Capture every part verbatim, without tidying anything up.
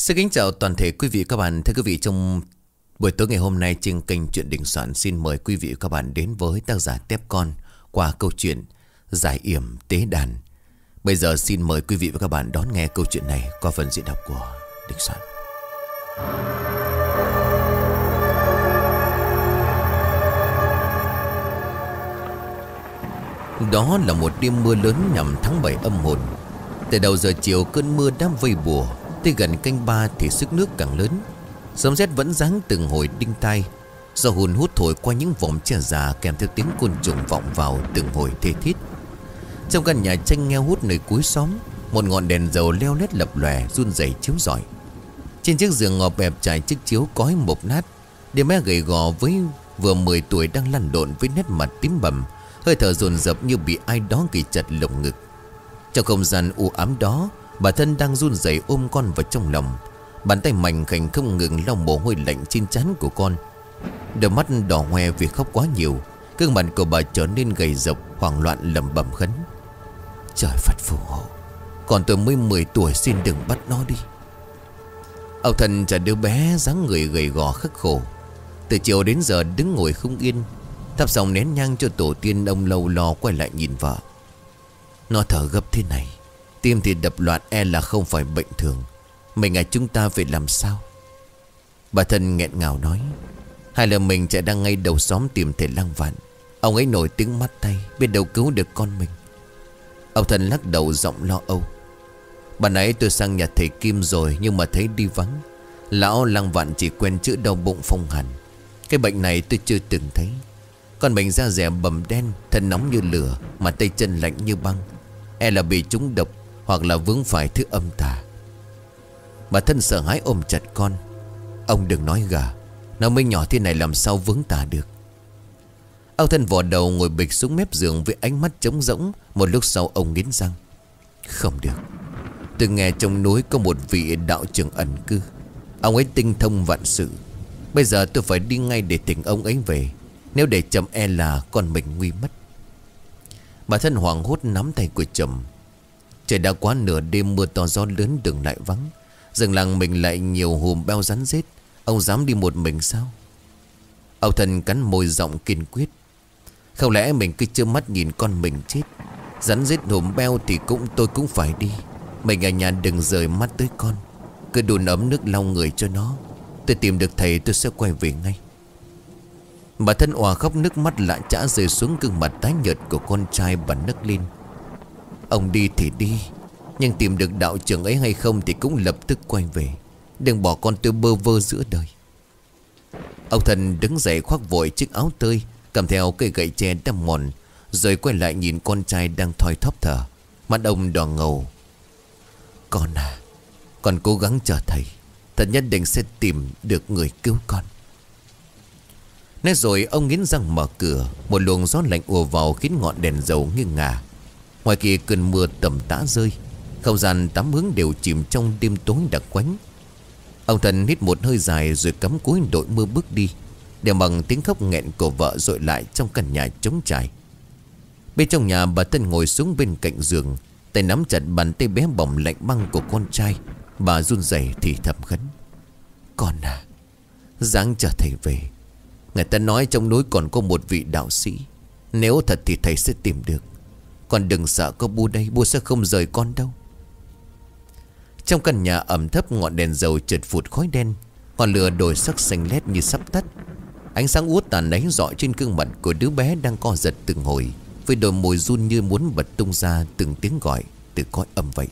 Xin kính chào toàn thể quý vị và các bạn. Thưa quý vị, trong buổi tối ngày hôm nay trên kênh Chuyện Đình Soạn xin mời quý vị và các bạn đến với tác giả Tép Con qua câu chuyện Giải Yểm Tế Đàn. Bây giờ xin mời quý vị và các bạn đón nghe câu chuyện này qua phần diễn đọc của Đình Soạn. Đó là một đêm mưa lớn nhằm tháng bảy âm hồn. Từ đầu giờ chiều cơn mưa đã vây bùa, tới gần canh ba thì sức nước càng lớn. Sấm sét vẫn giáng từng hồi đinh tai. Gió hùn hút thổi qua những vòng tre già, kèm theo tiếng côn trùng vọng vào từng hồi thê thít. Trong căn nhà tranh nghèo hút nơi cuối xóm, một ngọn đèn dầu leo lét lập lòe run rẩy chiếu rọi. Trên chiếc giường ngọt bẹp trải chiếc chiếu cói mục nát, đứa bé gầy gò với vừa mười tuổi đang lăn lộn với nét mặt tím bầm, hơi thở dồn dập như bị ai đó ghi chặt lồng ngực. Trong không gian u ám đó, bà thân đang run rẩy ôm con vào trong lòng. Bàn tay mảnh khảnh không ngừng lau mồ hôi lạnh trên trán của con. Đôi mắt đỏ hoe vì khóc quá nhiều. Gương mặt của bà trở nên gầy rộc, hoảng loạn lẩm bẩm khấn: Trời Phật phù hộ, còn tôi mới mười tuổi, xin đừng bắt nó đi. Ông Thần trả đứa bé dáng người gầy gò khắc khổ. Từ chiều đến giờ đứng ngồi không yên. Thắp xong nén nhang cho tổ tiên, ông lâu lo quay lại nhìn vợ. Nó thở gấp thế này, tim thì đập loạn, e là không phải bệnh thường. Mình à, chúng ta phải làm sao? Bà thân nghẹn ngào nói: Hay là mình chạy ra ngay đầu xóm tìm thầy Lang Vạn. Ông ấy nổi tiếng mắt tay, biết đâu cứu được con mình. Ông thân lắc đầu giọng lo âu: Bà nãy tôi sang nhà thầy Kim rồi, nhưng mà thấy đi vắng. Lão Lang Vạn chỉ quen chữa đau bụng phong hàn. Cái bệnh này tôi chưa từng thấy. Con mình da dẻ bầm đen, thân nóng như lửa, mà tay chân lạnh như băng. E là bị trúng độc, hoặc là vướng phải thứ âm tà. Bà thân sợ hãi ôm chặt con: Ông đừng nói gà, nó mới nhỏ thế này làm sao vướng tà được. Ông thân vò đầu ngồi bịch xuống mép giường với ánh mắt trống rỗng. Một lúc sau ông nghiến răng: Không được. Tôi nghe trong núi có một vị đạo trưởng ẩn cư. Ông ấy tinh thông vạn sự. Bây giờ tôi phải đi ngay để thỉnh ông ấy về. Nếu để chậm e là con mình nguy mất. Bà thân hoảng hốt nắm tay của chồng. Trời đã quá nửa đêm, mưa to gió lớn, đường lại vắng. Rừng làng mình lại nhiều hùm beo rắn rết. Ông dám đi một mình sao? Ông thân cắn môi giọng kiên quyết: Không lẽ mình cứ trơ mắt nhìn con mình chết? Rắn rết hùm beo thì cũng tôi cũng phải đi. Mình ở nhà đừng rời mắt tới con. Cứ đun ấm nước lau người cho nó. Tôi tìm được thầy tôi sẽ quay về ngay. Bà thân òa khóc, nước mắt lạ chã rơi xuống gương mặt tái nhợt của con trai. Bà nấc lên: Ông đi thì đi, nhưng tìm được đạo trưởng ấy hay không thì cũng lập tức quay về. Đừng bỏ con tôi bơ vơ giữa đời. Ông thần đứng dậy khoác vội chiếc áo tơi, cầm theo cây gậy tre đâm mòn, rồi quay lại nhìn con trai đang thoi thóp thở. Mắt ông đỏ ngầu: Con à, con cố gắng chờ thầy. Thật nhất định sẽ tìm được người cứu con. Nói rồi ông nghiến răng mở cửa. Một luồng gió lạnh ùa vào khiến ngọn đèn dầu nghiêng ngả. Ngoài kia cơn mưa tầm tã rơi. Không gian tám hướng đều chìm trong đêm tối đặc quánh. Ông thần hít một hơi dài rồi cắm cúi đội mưa bước đi, để bằng tiếng khóc nghẹn của vợ dội lại trong căn nhà trống trải. Bên trong nhà, bà thân ngồi xuống bên cạnh giường, tay nắm chặt bàn tay bé bỏng lạnh băng của con trai. Bà run rẩy thì thầm khấn: Con à, ráng chờ thầy về. Người ta nói trong núi còn có một vị đạo sĩ. Nếu thật thì thầy sẽ tìm được. Con đừng sợ, có bu đây, bu sẽ không rời con đâu. Trong căn nhà ẩm thấp, ngọn đèn dầu chợt phụt khói đen. Ngọn lửa đổi sắc xanh lét như sắp tắt. Ánh sáng uất tàn đáy rọi trên gương mặt của đứa bé đang co giật từng hồi, với đôi môi run như muốn bật tung ra từng tiếng gọi từ cõi âm vậy.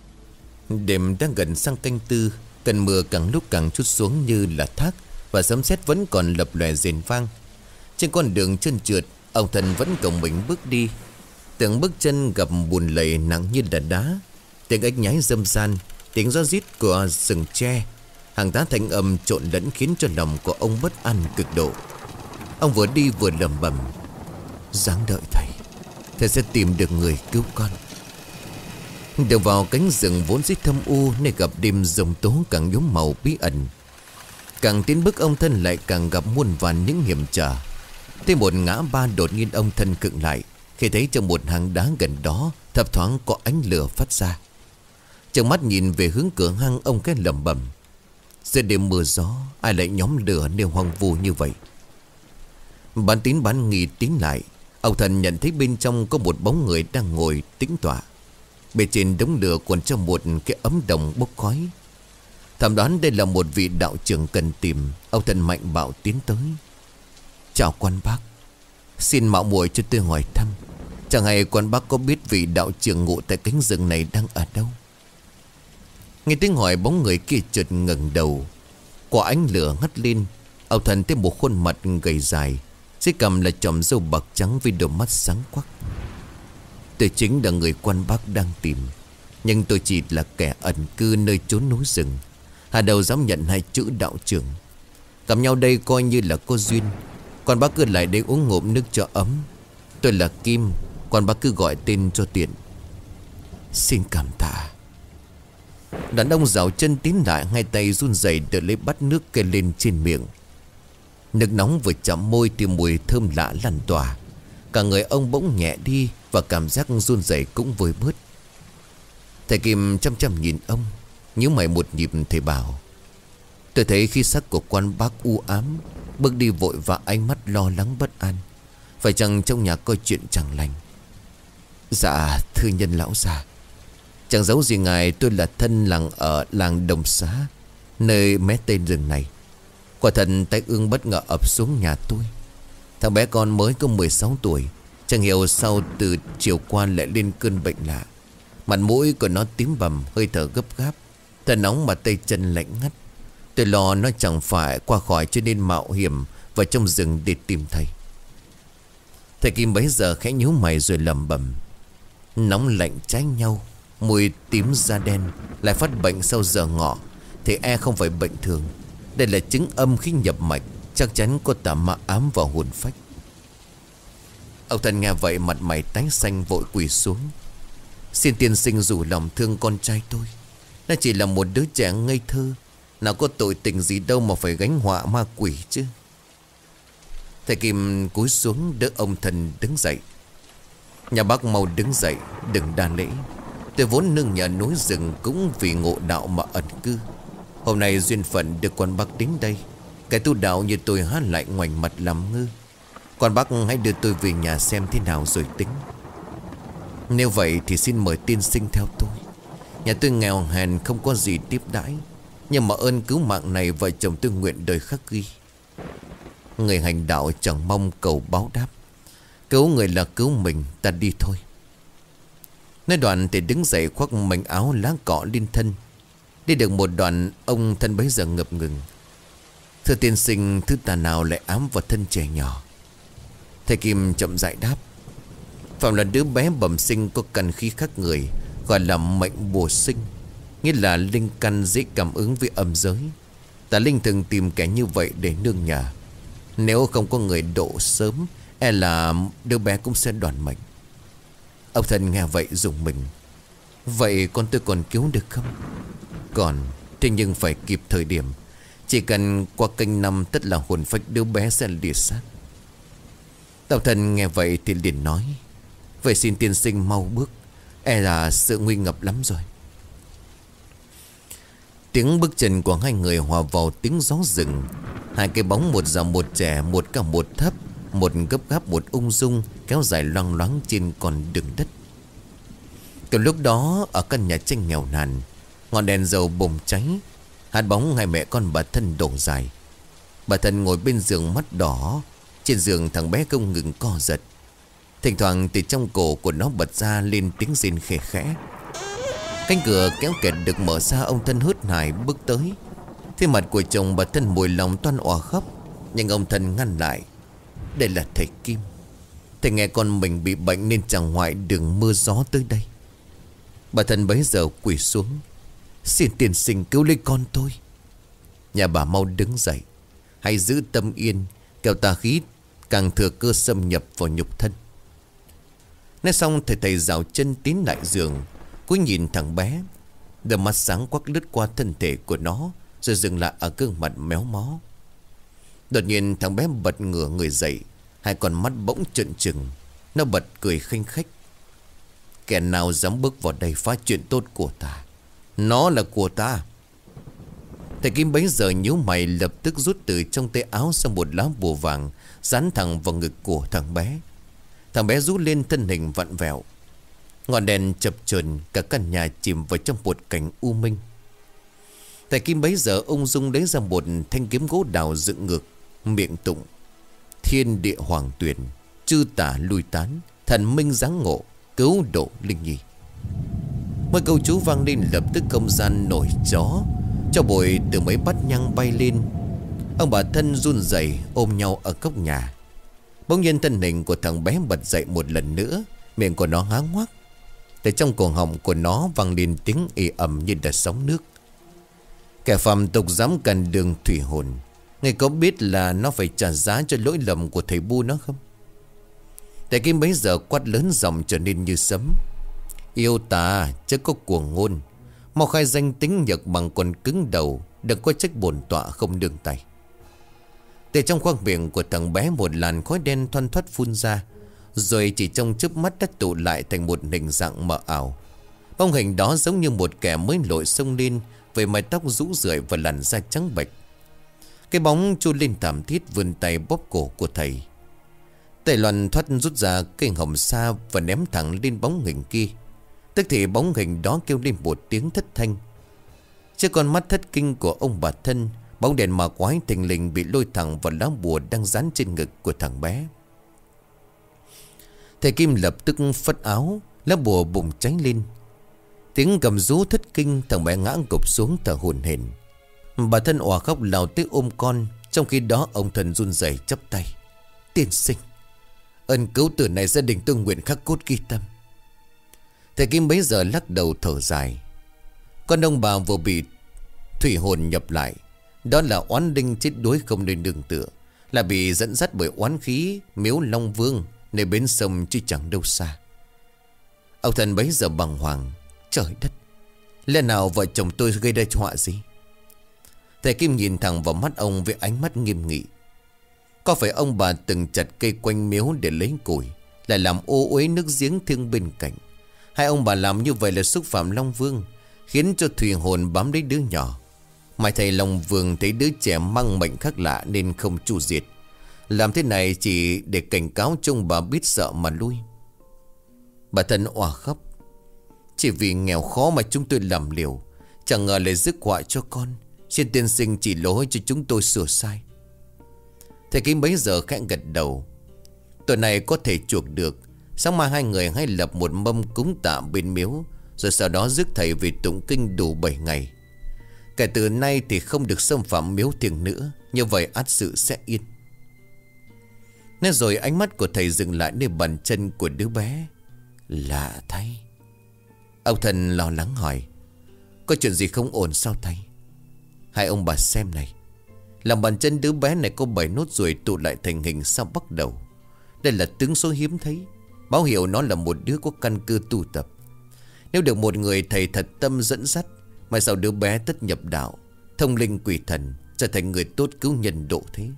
Đêm đang gần sang canh tư. Cơn mưa càng lúc càng trút xuống như là thác, và sấm sét vẫn còn lập lòe rền vang. Trên con đường trơn trượt, ông thần vẫn còng mình bước đi. Từng bước chân gặp bùn lầy nặng như là đá. Tiếng ếch nhái râm ran, tiếng gió rít của rừng tre, hàng tá thanh âm trộn lẫn khiến cho lòng của ông bất an cực độ. Ông vừa đi vừa lẩm bẩm: Ráng đợi thầy, thầy sẽ tìm được người cứu con. Đều vào cánh rừng vốn dĩ thâm u, nơi gặp đêm rồng tố càng nhuốm màu bí ẩn. Càng tiến bước, ông thân lại càng gặp muôn vàn những hiểm trở. Tới một ngã ba, đột nhiên ông thân khựng lại khi thấy trong một hang đá gần đó thấp thoáng có ánh lửa phát ra. Trợn mắt nhìn về hướng cửa hang, ông cái lẩm bẩm: Giữa đêm mưa gió, ai lại nhóm lửa nêu hoang vu như vậy? Bán tín bán nghi tiến lại, ông Thần nhận thấy bên trong có một bóng người đang ngồi tĩnh tọa. Bên trên đống lửa còn trong một cái ấm đồng bốc khói. Thẩm đoán đây là một vị đạo trưởng cần tìm. Ông Thần mạnh bạo tiến tới. Chào quan bác, xin mạo muội cho tôi hỏi thăm, chẳng hay quan bác có biết vị đạo trưởng ngụ tại cánh rừng này đang ở đâu? Nghe tiếng hỏi, bóng người kia chợt ngẩng đầu. Quả ánh lửa ngắt lên, ông Thần thấy một khuôn mặt gầy dài, dưới cằm là chòm râu bạc trắng với đôi mắt sáng quắc. Tôi chính là người quan bác đang tìm, nhưng tôi chỉ là kẻ ẩn cư nơi chốn núi rừng. Hà đầu dám nhận hai chữ đạo trưởng. Gặp nhau đây coi như là có duyên. Quan bác cứ lại đây uống ngụm nước cho ấm. Tôi là Kim, quan bác cứ gọi tên cho tiện. Xin cảm tạ. Đàn ông rảo chân tiến lại, hai tay run rẩy đỡ lấy bát nước kê lên trên miệng. Nước nóng vừa chạm môi thì mùi thơm lạ lan tỏa. Cả người ông bỗng nhẹ đi, và cảm giác run rẩy cũng vơi bớt. Thầy Kim chăm chăm nhìn ông, nhíu mày một nhịp. Thầy bảo: tôi thấy khí sắc của quan bác u ám, bước đi vội và ánh mắt lo lắng bất an. Phải chăng trong nhà có chuyện chẳng lành? Dạ thưa nhân lão già, chẳng giấu gì ngài, tôi là thân làng ở làng Đồng Xá, nơi mé tên rừng này. Quả thật tai ương bất ngờ ập xuống nhà tôi. Thằng bé con mới có mười sáu tuổi, chẳng hiểu sao từ chiều qua lại lên cơn bệnh lạ. Mặt mũi của nó tím bầm, hơi thở gấp gáp, thở nóng mà tay chân lạnh ngắt. Tôi lo nó chẳng phải qua khỏi cho nên mạo hiểm vào trong rừng để tìm thầy. Thầy Kim bấy giờ khẽ nhíu mày rồi lẩm bẩm: nóng lạnh trái nhau, mùi tím da đen, lại phát bệnh sau giờ ngọ thì e không phải bệnh thường. Đây là chứng âm khí nhập mạch, chắc chắn có tà ma ám vào hồn phách. Ông Thần nghe vậy mặt mày tái xanh, vội quỳ xuống: xin tiên sinh rủ lòng thương con trai tôi. Nó chỉ là một đứa trẻ ngây thơ, nào có tội tình gì đâu mà phải gánh họa ma quỷ chứ. Thầy Kim cúi xuống đỡ ông Thần đứng dậy: nhà bác mau đứng dậy, đừng đa lễ. Tôi vốn nương nhờ núi rừng, cũng vì ngộ đạo mà ẩn cư. Hôm nay duyên phận được quan bác đến đây, cái tu đạo như tôi há lại ngoảnh mặt làm ngơ. Quan bác hãy đưa tôi về nhà xem thế nào rồi tính. Nếu vậy thì xin mời tiên sinh theo tôi. Nhà tôi nghèo hèn, không có gì tiếp đãi, nhưng mà ơn cứu mạng này vợ chồng tôi nguyện đời khắc ghi. Người hành đạo chẳng mong cầu báo đáp, cứu người là cứu mình, ta đi thôi. Nói đoạn thì đứng dậy khoác mảnh áo lá cọ lên thân. Đi được một đoạn, ông Thân bấy giờ ngập ngừng: thưa tiên sinh, thứ tà nào lại ám vào thân trẻ nhỏ? Thầy Kim chậm rãi đáp: phạm là đứa bé bẩm sinh có căn khí khác người, gọi là mệnh bùa sinh, nghĩa là linh căn dễ cảm ứng với âm giới. Tà linh thường tìm kẻ như vậy để nương nhờ. Nếu không có người độ sớm, e là đứa bé cũng sẽ đoản mệnh. Ông Thần nghe vậy rùng mình: vậy con tôi còn cứu được không? Còn, thế nhưng phải kịp thời điểm. Chỉ cần qua canh năm, tất là hồn phách đứa bé sẽ lìa xác. Đạo Thần nghe vậy thì liền nói: vậy xin tiên sinh mau bước, e là sự nguy ngập lắm rồi. Tiếng bước chân của hai người hòa vào tiếng gió rừng. Hai cái bóng, một già một trẻ, một cao một thấp, một gấp gáp một ung dung, kéo dài loang loáng trên con đường đất. Từ lúc đó, ở căn nhà tranh nghèo nàn, ngọn đèn dầu bùng cháy. Hạt bóng hai mẹ con bà Thân đổ dài. Bà Thân ngồi bên giường mắt đỏ. Trên giường thằng bé không ngừng co giật. Thỉnh thoảng từ trong cổ của nó bật ra lên tiếng rên khẽ khẽ. Cánh cửa kéo kẹt được mở ra, ông Thân hớt hải bước tới. Thế mặt của chồng bà Thân mùi lòng toan òa khóc, nhưng ông Thân ngăn lại: đây là thầy Kim. Thầy nghe con mình bị bệnh nên chẳng ngoại đường mưa gió tới đây. Bà Thân bấy giờ quỳ xuống: xin tiên sinh cứu lấy con tôi. Nhà bà mau đứng dậy, hãy giữ tâm yên, kẻo tà khí càng thừa cơ xâm nhập vào nhục thân. Nói xong, thầy thầy dạo chân tiến lại giường, cúi nhìn thằng bé. Đôi mắt sáng quắc lướt qua thân thể của nó, rồi dừng lại ở gương mặt méo mó. Đột nhiên thằng bé bật ngửa người dậy, hai con mắt bỗng trợn trừng. Nó bật cười khanh khách: kẻ nào dám bước vào đây phá chuyện tốt của ta, nó là của ta. Thầy Kim bấy giờ nhíu mày, lập tức rút từ trong tay áo ra một lá bùa vàng, dán thẳng vào ngực của thằng bé. Thằng bé rú lên, thân hình vặn vẹo. Ngọn đèn chập chờn, cả căn nhà chìm vào trong một cảnh u minh. Thầy Kim bấy giờ ung dung lấy ra một thanh kiếm gỗ đào dựng ngược, miệng tụng: thiên địa hoàng tuyền, chư tả lui tán, thần minh giáng ngộ, cứu độ linh nhi. Mấy câu chú vang lên, lập tức không gian nổi gió, cho bụi từ mấy bát nhang bay lên. Ông bà Thân run rẩy ôm nhau ở góc nhà. Bỗng nhiên thân hình của thằng bé bật dậy một lần nữa, miệng của nó há ngoác. Từ trong cổ họng của nó vang lên tiếng ì ầm như là sóng nước. Kẻ phàm tục dám cản đường thủy hồn, người có biết là nó phải trả giá cho lỗi lầm của thầy Bu nó không? Thầy Kim bấy giờ quát lớn, giọng trở nên như sấm: yêu tà chứ có cuồng ngôn, mau khai danh tính nhật bằng quần cứng đầu, đừng có trách bổn tọa không đương tay. Từ trong khoang miệng của thằng bé một làn khói đen thoăn thoắt phun ra, rồi chỉ trong chớp mắt đã tụ lại thành một hình dạng mờ ảo. Bóng hình đó giống như một kẻ mới nổi xông lên, với mái tóc rũ rượi và làn da trắng bệch. Cái bóng chôn lên thảm thiết, vươn tay bóp cổ của thầy. Thầy loàn thoát rút ra cây hồng sa và ném thẳng lên bóng hình kia. Tức thì bóng hình đó kêu lên một tiếng thất thanh. Trước con mắt thất kinh của ông bà Thân, bóng đèn ma quái thình lình bị lôi thẳng vào lá bùa đang dán trên ngực của thằng bé. Thầy Kim lập tức phất áo, lá bùa bùng cháy lên. Tiếng cầm rú thất kinh, thằng bé ngã gục xuống thở hổn hển. Bà Thân òa khóc lao tới ôm con. Trong khi đó ông Thần run rẩy chắp tay: tiên sinh, ơn cứu tử này gia đình tôi nguyện khắc cốt ghi tâm. Thầy Kim bấy giờ lắc đầu thở dài. Con ông bà vừa bị thủy hồn nhập lại, đó là oán linh chết đuối không nơi nương tựa, là bị dẫn dắt bởi oán khí miếu Long Vương, nơi bến sông chứ chẳng đâu xa. Ông Thần bấy giờ bàng hoàng: trời đất, lẽ nào vợ chồng tôi gây ra họa gì? Thầy Kim nhìn thẳng vào mắt ông với ánh mắt nghiêm nghị: có phải ông bà từng chặt cây quanh miếu để lấy củi, lại làm ô uế nước giếng thiêng bên cạnh? Hai ông bà làm như vậy là xúc phạm Long Vương, khiến cho thủy hồn bám lấy đứa nhỏ. Mai thầy Long Vương thấy đứa trẻ mang mệnh khác lạ nên không tru diệt. Làm thế này chỉ để cảnh cáo trông bà biết sợ mà lui. Bà Thân òa khóc: chỉ vì nghèo khó mà chúng tôi làm liều, chẳng ngờ lại rước họa cho con. Xin tiên sinh chỉ lỗi cho chúng tôi sửa sai. Thầy Kim bấy giờ khẽ gật đầu: tội này có thể chuộc được. Sáng mai hai người hãy lập một mâm cúng tạ bên miếu, rồi sau đó rước thầy về tụng kinh đủ bảy ngày. Kể từ nay thì không được xâm phạm miếu thiêng nữa, như vậy ắt sự sẽ yên. Nói rồi ánh mắt của thầy dừng lại nơi bàn chân của đứa bé. Lạ thay. Ông Thần lo lắng hỏi: có chuyện gì không ổn sao thầy? Hai ông bà xem này, lòng bàn chân đứa bé này có bảy nốt ruồi tụ lại thành hình sao bắt đầu. Đây là tướng số hiếm thấy, báo hiệu nó là một đứa có căn cơ tu tập. Nếu được một người thầy thật tâm dẫn dắt, mai sau đứa bé tất nhập đạo, thông linh quỷ thần, trở thành người tốt cứu nhân độ thế.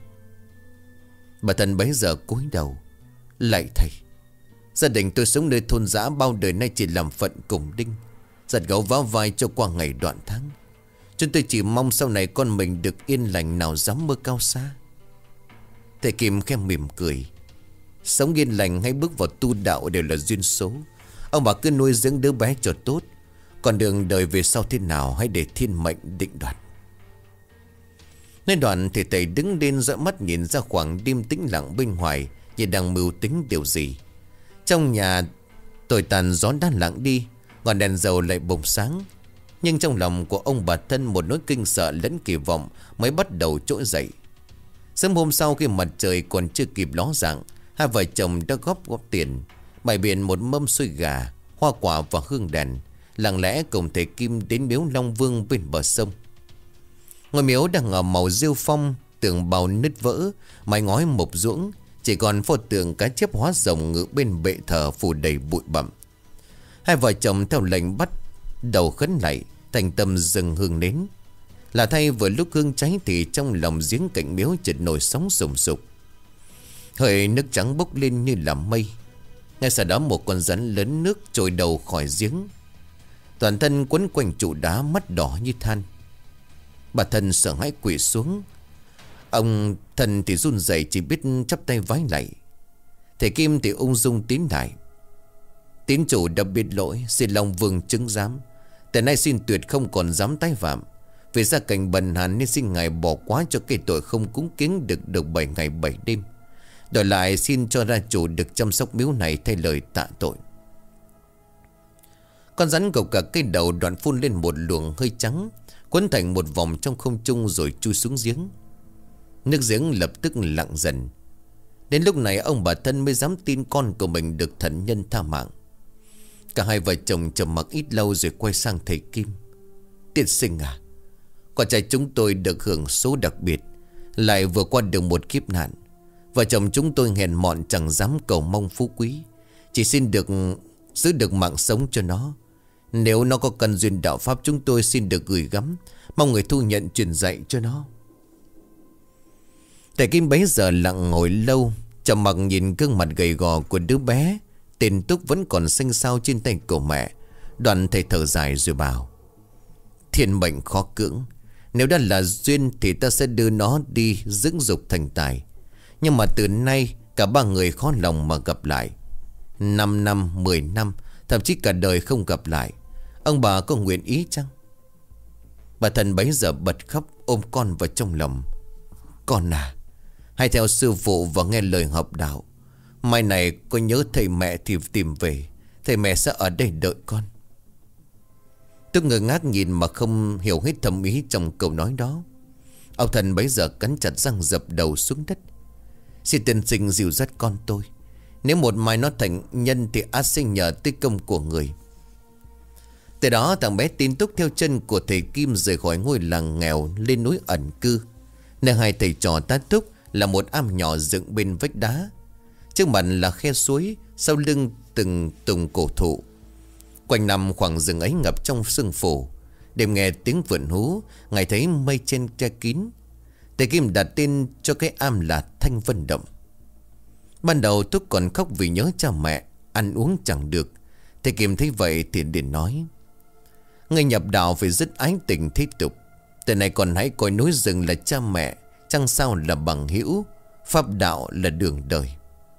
Bà Thần bấy giờ cúi đầu: lạy thầy, gia đình tôi sống nơi thôn dã bao đời nay chỉ làm phận cùng đinh, giặt gấu vá vai cho qua ngày đoạn tháng. Chúng tôi chỉ mong sau này con mình được yên lành, nào dám mơ cao xa. Thầy Kim khẽ mỉm cười: sống yên lành hay bước vào tu đạo đều là duyên số. Ông bà cứ nuôi dưỡng đứa bé cho tốt, còn đường đời về sau thế nào hãy để thiên mệnh định đoạt. Nên đoạn thì thầy đứng lên, dõi mắt nhìn ra khoảng đêm tĩnh lặng bên ngoài, như đang mưu tính điều gì. Trong nhà tồi tàn gió đã lặng đi, ngọn đèn dầu lại bùng sáng. Nhưng trong lòng của ông bà Thân một nỗi kinh sợ lẫn kỳ vọng mới bắt đầu trỗi dậy. Sớm hôm sau, khi mặt trời còn chưa kịp ló dạng, hai vợ chồng đã góp góp tiền, bày biện một mâm xôi gà, hoa quả và hương đèn, lặng lẽ cùng thầy Kim đến miếu Long Vương bên bờ sông. Ngôi miếu đang ở màu rêu phong, tường bao nứt vỡ, mái ngói mộc ruỗng, chỉ còn pho tượng cá chép hóa rồng ngự bên bệ thờ phủ đầy bụi bặm. Hai vợ chồng theo lệnh bắt đầu khấn lạy, thành tâm dâng hương nến. Là thay vừa lúc hương cháy thì trong lòng giếng cạnh miếu chợt nổi sóng sùng sục. Hơi nước trắng bốc lên như là mây. Ngay sau đó một con rắn lớn nước trồi đầu khỏi giếng, toàn thân quấn quanh trụ đá, mắt đỏ như than. Bà Thân sợ hãi quỳ xuống. Ông Thân thì run rẩy chỉ biết chắp tay vái lạy. Thầy Kim thì ung dung tín lại. Tín chủ đã biết lỗi, xin Long Vương chứng giám. Từ nay xin tuyệt không còn dám tái phạm. Vì gia cảnh bần hàn nên xin ngài bỏ quá cho cái tội không cúng kiến được được bảy ngày bảy đêm. Đổi lại xin cho gia chủ được chăm sóc miếu này thay lời tạ tội. Con rắn gộc cả cây đầu đoạn phun lên một luồng hơi trắng, quấn thành một vòng trong không trung rồi chui xuống giếng. Nước giếng lập tức lặng dần. Đến lúc này ông bà Thân mới dám tin con của mình được thần nhân tha mạng. Cả hai vợ chồng trầm mặc ít lâu rồi quay sang thầy Kim. Tiên sinh à, con trai chúng tôi được hưởng số đặc biệt, lại vừa qua được một kiếp nạn. Vợ chồng chúng tôi hèn mọn chẳng dám cầu mong phú quý, chỉ xin được giữ được mạng sống cho nó. Nếu nó có cần duyên đạo pháp, chúng tôi xin được gửi gắm, mong người thu nhận truyền dạy cho nó. Thầy Kim bấy giờ lặng ngồi lâu, trầm mặc nhìn gương mặt gầy gò của đứa bé tên Túc vẫn còn xanh xao trên tay của mẹ. Đoạn thầy thở dài rồi bảo: thiên mệnh khó cưỡng, nếu đã là duyên thì ta sẽ đưa nó đi dưỡng dục thành tài. Nhưng mà từ nay cả ba người khó lòng mà gặp lại. Năm năm, mười năm, thậm chí cả đời không gặp lại. Ông bà có nguyện ý chăng? Bà Thân bấy giờ bật khóc, ôm con vào trong lòng. Con à, hãy theo sư phụ và nghe lời học đạo. Mai này có nhớ thầy mẹ thì tìm về. Thầy mẹ sẽ ở đây đợi con. Tôi ngơ ngác nhìn mà không hiểu hết thâm ý trong câu nói đó. Ông Thần bấy giờ cắn chặt răng dập đầu xuống đất. Xin tiên sinh dìu dắt con tôi. Nếu một mai nó thành nhân thì ắt sinh nhờ tới công của người. Từ đó thằng bé Tín Túc theo chân của thầy Kim rời khỏi ngôi làng nghèo lên núi ẩn cư, nơi hai thầy trò tá túc là một am nhỏ dựng bên vách đá. Trước mặt là khe suối, sau lưng từng tùng cổ thụ. Quanh năm khoảng rừng ấy ngập trong sương phủ. Đêm nghe tiếng vượn hú, ngày thấy mây trên che kín. Thầy Kim đặt tên cho cái am là Thanh Vân Động. Ban đầu Túc còn khóc vì nhớ cha mẹ, ăn uống chẳng được. Thầy Kim thấy vậy thì liền nói: người nhập đạo phải rất ái tình thế tục. Từ này còn hãy coi núi rừng là cha mẹ, chẳng sao là bằng hữu, pháp đạo là đường đời.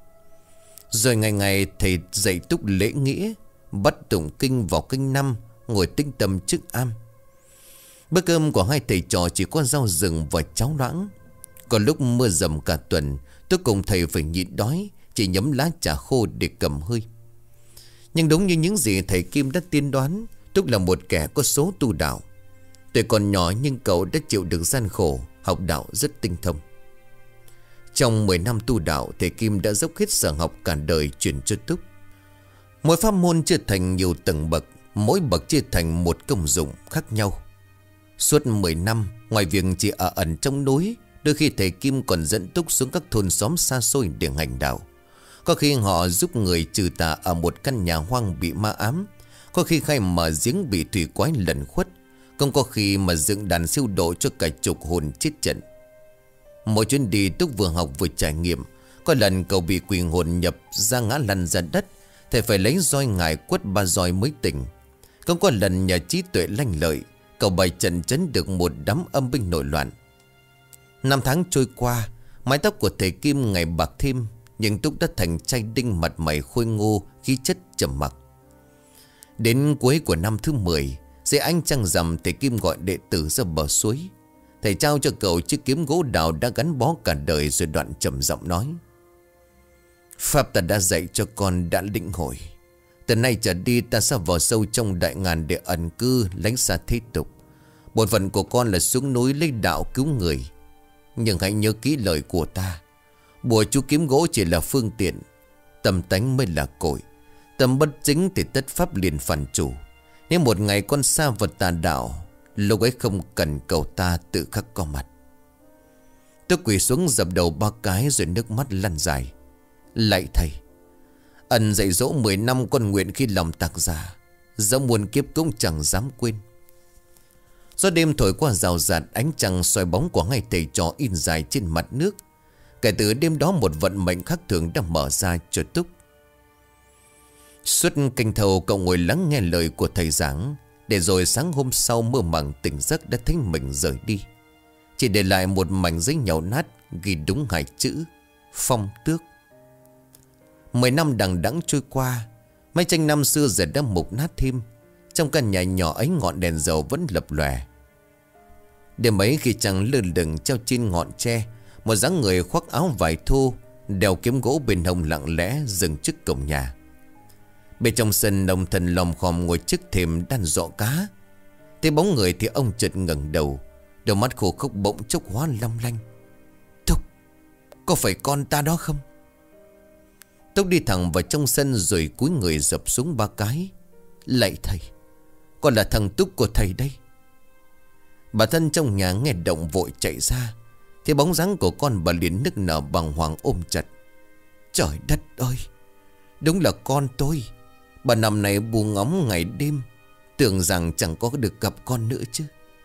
Rồi ngày ngày thầy dạy Túc lễ nghĩa, bắt tụng kinh vào kinh năm, ngồi tinh tâm trước am. Bữa cơm của hai thầy trò chỉ có rau rừng và cháo loãng. Còn lúc mưa dầm cả tuần, Túc cùng thầy phải nhịn đói, chỉ nhấm lá trà khô để cầm hơi. Nhưng đúng như những gì thầy Kim đã tiên đoán, Túc là một kẻ có số tu đạo. Tuổi còn nhỏ nhưng cậu đã chịu được gian khổ, học đạo rất tinh thông. Trong mười năm tu đạo, thầy Kim đã dốc hết sở học cả đời truyền cho Túc. Mỗi pháp môn chia thành nhiều tầng bậc, mỗi bậc chia thành một công dụng khác nhau. Suốt mười năm, ngoài việc chỉ ở ẩn trong núi, đôi khi thầy Kim còn dẫn Túc xuống các thôn xóm xa xôi để hành đạo. Có khi họ giúp người trừ tà ở một căn nhà hoang bị ma ám, có khi khai mở giếng bị thủy quái lẩn khuất, không có khi mà dựng đàn siêu độ cho cả chục hồn chết trận. Mỗi chuyến đi Túc vừa học vừa trải nghiệm. Có lần cậu bị quỷ hồn nhập ra ngã lăn ra đất, thầy phải lấy roi ngải quất ba roi mới tỉnh. Không có lần nhờ trí tuệ lanh lợi, cậu bày trận chấn được một đám âm binh nội loạn. Năm tháng trôi qua, mái tóc của thầy Kim ngày bạc thêm, nhưng Túc đã thành trai đinh, mặt mày khôi ngô, khí chất trầm mặc. Đến cuối của năm thứ mười, dưới ánh trăng rằm, thầy Kim gọi đệ tử ra bờ suối. Thầy trao cho cậu chiếc kiếm gỗ đào đã gắn bó cả đời, rồi đoạn trầm giọng nói: pháp ta đã dạy cho con đã lĩnh hội. Từ nay trở đi ta sẽ vào sâu trong đại ngàn để ẩn cư, lánh xa thế tục. Bổn phận của con là xuống núi lấy đạo cứu người. Nhưng hãy nhớ kỹ lời của ta. Bùa chú kiếm gỗ chỉ là phương tiện, tâm tánh mới là cội. Tâm bất chính thì tất pháp liền phản chủ. Nếu một ngày con xa vật tà đạo, lúc ấy không cần cầu ta tự khắc có mặt. Tôi quỳ xuống dập đầu ba cái rồi nước mắt lăn dài. Lạy thầy, ẩn dạy dỗ mười năm con nguyện khi lòng tạc giả, dẫu muôn kiếp cũng chẳng dám quên. Gió đêm thổi qua rào rạt, ánh trăng soi bóng của hai thầy trò in dài trên mặt nước. Kể từ đêm đó, một vận mệnh khác thường đã mở ra cho Túc. Suốt canh thầu cậu ngồi lắng nghe lời của thầy giảng. Để rồi sáng hôm sau mơ màng tỉnh giấc đã thấy mình rời đi, chỉ để lại một mảnh giấy nhàu nát ghi đúng hai chữ Phong Tước. Mười năm đằng đẵng trôi qua, mái tranh năm xưa giờ đã mục nát thêm. Trong căn nhà nhỏ ấy ngọn đèn dầu vẫn lập lòe. Đêm ấy khi trăng lơ lửng treo trên ngọn tre, một dáng người khoác áo vải thô, đeo kiếm gỗ bên hông lặng lẽ dừng trước cổng nhà. Bên trong sân ông thần lòm khòm ngồi trước thềm đan dọ cá. Thấy bóng người thì ông chợt ngẩng đầu, đôi mắt khô khốc bỗng chốc hóa long lanh. Túc, có phải con ta đó không? Túc đi thẳng vào trong sân rồi cúi người dập xuống ba cái. Lạy thầy, con là thằng Túc của thầy đây. Bà thân trong nhà nghe động vội chạy ra, thì bóng dáng của con bà liền nức nở bàng hoàng ôm chặt. Trời đất ơi, đúng là con tôi. Bà nằm này buồn ngóng ngày đêm, tưởng rằng chẳng có được gặp con nữa chứ.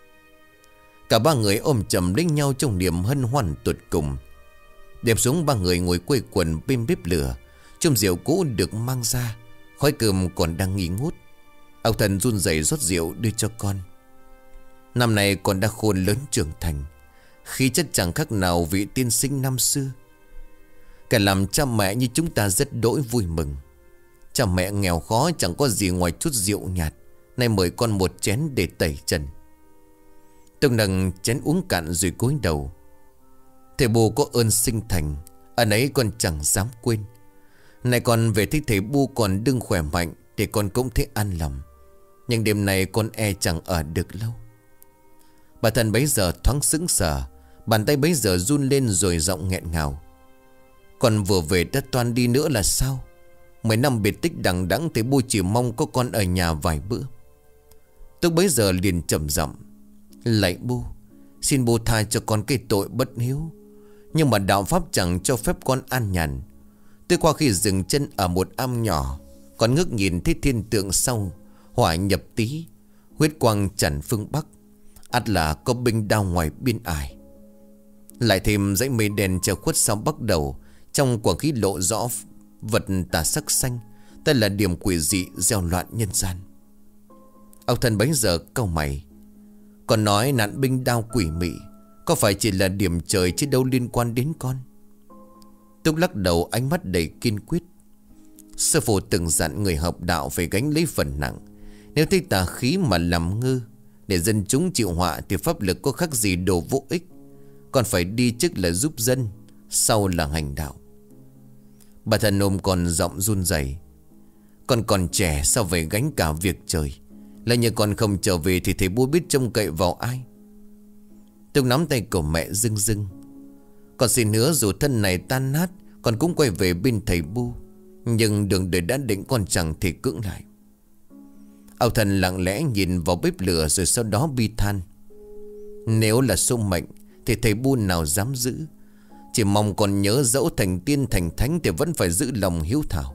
Cả ba người ôm chầm lấy nhau trong niềm hân hoan tột cùng. Đêm xuống ba người ngồi quây quần bên bếp lửa. Chum rượu cũ được mang ra, khói cơm còn đang nghi ngút. Ông thần run rẩy rót rượu đưa cho con. Năm nay con đã khôn lớn trưởng thành, khí chất chẳng khác nào vị tiên sinh năm xưa. Cả làm cha mẹ như chúng ta rất đỗi vui mừng. Cha mẹ nghèo khó chẳng có gì ngoài chút rượu nhạt, nay mời con một chén để tẩy trần. Tôi nâng chén uống cạn rồi cúi đầu. Thầy Bu có ơn sinh thành, anh ấy con chẳng dám quên. Này con về thấy thầy Bu còn đương khỏe mạnh thì con cũng thấy an lòng. Nhưng đêm nay con e chẳng ở được lâu. Bà thần bấy giờ thoáng sững sờ, bàn tay bấy giờ run lên rồi giọng nghẹn ngào. Con vừa về đã toan đi nữa là sao? Mấy năm biệt tích đằng đẵng thầy Bu chỉ mong có con ở nhà vài bữa. Tôi bấy giờ liền trầm giọng. Lạy Bu, xin Bu tha cho con cái tội bất hiếu. Nhưng mà đạo pháp chẳng cho phép con an nhàn. Tôi qua khi dừng chân ở một am nhỏ, con ngước nhìn thấy thiên tượng sau hỏa nhập tý, huyết quang tràn phương Bắc. Ắt là có binh đao ngoài biên ải. Lại thêm dãy mây đen che khuất sau Bắc đầu. Trong quảng khí lộ rõ vật tà sắc xanh. Đây là điểm quỷ dị gieo loạn nhân gian. Ông thần bấy giờ cau mày. Còn nói nạn binh đao quỷ mị có phải chỉ là điểm trời chứ đâu liên quan đến con? Túc lắc đầu, ánh mắt đầy kiên quyết. Sư phụ từng dặn người học đạo phải gánh lấy phần nặng. Nếu thấy tà khí mà làm ngơ để dân chúng chịu họa thì pháp lực có khác gì đồ vô ích. Còn phải đi trước là giúp dân, sau là hành đạo. Bà thần ôm còn giọng run rẩy. Con còn trẻ sao phải gánh cả việc trời? Là nhờ con không trở về thì thầy Bu biết trông cậy vào ai? Tôi nắm tay của mẹ rưng rưng. Con xin hứa dù thân này tan nát, con cũng quay về bên thầy Bu. Nhưng đường đời đã định con chẳng thể cưỡng lại. Ông thần lặng lẽ nhìn vào bếp lửa rồi sau đó bi than. Nếu là số mệnh thì thầy Bu nào dám giữ. Chỉ mong còn nhớ dẫu thành tiên thành thánh thì vẫn phải giữ lòng hiếu thảo.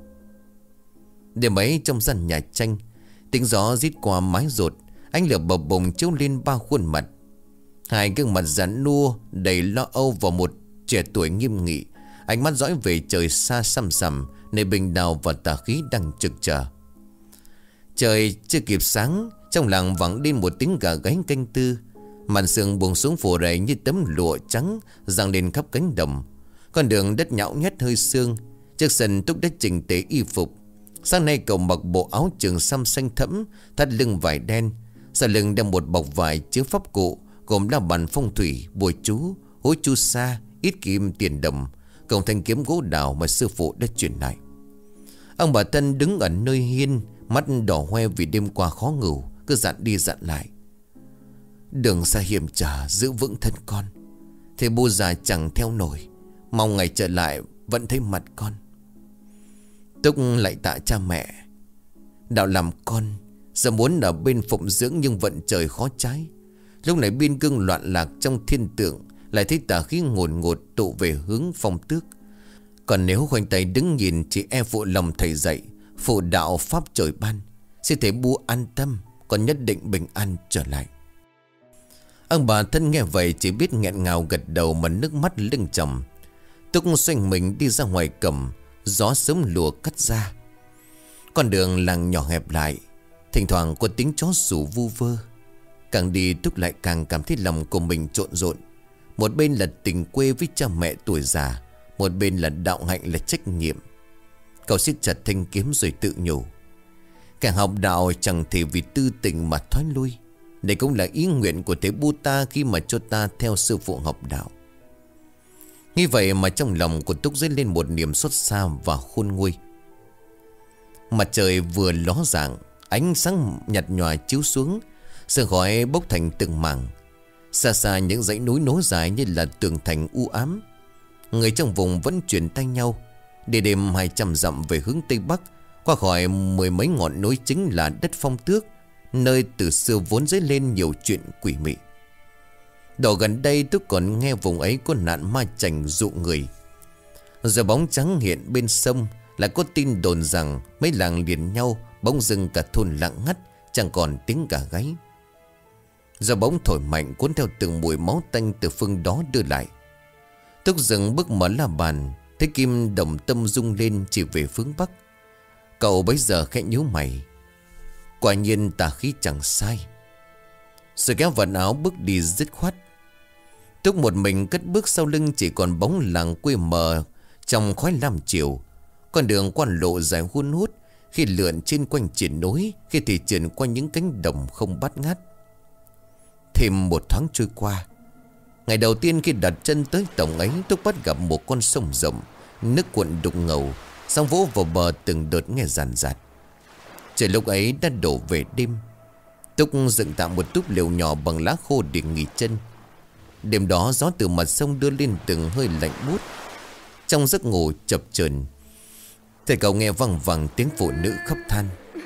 Đêm ấy trong gian nhà tranh, tiếng gió rít qua mái rột, ánh lửa bập bùng chiếu lên ba khuôn mặt. Hai gương mặt rắn nua đầy lo âu vào một trẻ tuổi nghiêm nghị, ánh mắt dõi về trời xa xăm xăm nơi bình đào và tà khí đang trực chờ. Trời chưa kịp sáng, trong làng vẳng lên một tiếng gà gáy canh tư. Màn sương buông xuống phủ đầy như tấm lụa trắng giăng lên khắp cánh đồng. Con đường đất nhão nhét hơi sương. Trước sân Túc đã chỉnh tề y phục. Sáng nay cậu mặc bộ áo trường xăm xanh thẫm, thắt lưng vải đen, sau lưng đeo một bọc vải chứa pháp cụ gồm la bàn phong thủy, bùa chú, hối chu sa, ít kim tiền đồng, cộng thanh kiếm gỗ đào mà sư phụ đã truyền lại. Ông bà Tân đứng ở nơi hiên, mắt đỏ hoe vì đêm qua khó ngủ, cứ dặn đi dặn lại. Đường xa hiểm trở, giữ vững thân con. Thầy Bu già chẳng theo nổi, mong ngày trở lại vẫn thấy mặt con. Túc lại tạ cha mẹ. Đạo làm con giờ muốn ở bên phụng dưỡng nhưng vận trời khó trái. Lúc này biên cương loạn lạc trong thiên tượng, lại thấy tà khí ngồn ngột tụ về hướng Phong Tước. Còn nếu khoanh tay đứng nhìn chỉ e phụ lòng thầy dạy, phụ đạo pháp trời ban. Xin thầy Bu an tâm, con nhất định bình an trở lại. Ông bà Thân nghe vậy chỉ biết nghẹn ngào gật đầu mà nước mắt lưng tròng. Túc xoay mình đi ra ngoài cầm, gió sớm lùa cắt ra. Con đường làng nhỏ hẹp lại, Thỉnh thoảng có tiếng chó sủa vu vơ. Càng đi Túc lại càng cảm thấy lòng của mình trộn rộn. Một bên là tình quê với cha mẹ tuổi già, một bên là đạo hạnh là trách nhiệm. Cậu siết chặt thanh kiếm rồi tự nhủ, càng học đạo chẳng thể vì tư tình mà thoái lui. Đây cũng là ý nguyện của thầy Buddha khi mà cho ta theo sư phụ học đạo. Như vậy mà trong lòng của Túc dấy lên một niềm xót xa và khôn nguôi. Mặt trời vừa ló dạng, ánh sáng nhạt nhòa chiếu xuống, sương khói bốc thành từng mảng. Xa xa những dãy núi nối dài như là tường thành u ám. Người trong vùng vẫn chuyển tay nhau đi đêm hai trăm dặm về hướng tây bắc, qua khỏi mười mấy ngọn núi chính là đất Phong Tước, nơi từ xưa vốn dấy lên nhiều chuyện quỷ mị. Độ gần đây tôi còn nghe vùng ấy có nạn ma chành dụ người. Giờ bóng trắng hiện bên sông, lại có tin đồn rằng mấy làng liền nhau, bỗng dưng cả thôn lặng ngắt, chẳng còn tiếng gà gáy. Giờ bóng thổi mạnh cuốn theo từng mùi máu tanh từ phương đó đưa lại. Túc dừng bước mở la bàn, thấy kim đồng tâm rung lên chỉ về hướng bắc. Cậu bấy giờ khẽ nhíu mày. Quả nhiên tà khí chẳng sai. Rồi kéo vạt áo bước đi dứt khoát. Túc một mình cất bước, sau lưng chỉ còn bóng làng quê mờ trong khói lam chiều. Con đường quan lộ dài hun hút, khi lượn trên quanh triển núi, khi thì trườn qua những cánh đồng không bát ngát. Thêm một tháng trôi qua. Ngày đầu tiên khi đặt chân tới tổng ấy, Túc bắt gặp một con sông rộng, nước cuộn đục ngầu, sóng vỗ vào bờ từng đợt nghe ràn rạt. Trời lúc ấy đã đổ về đêm. Túc dựng tạm một túp lều nhỏ bằng lá khô để nghỉ chân. Đêm đó gió từ mặt sông đưa lên từng hơi lạnh buốt. Trong giấc ngủ chập chờn, thì cậu nghe văng vẳng tiếng phụ nữ khóc than.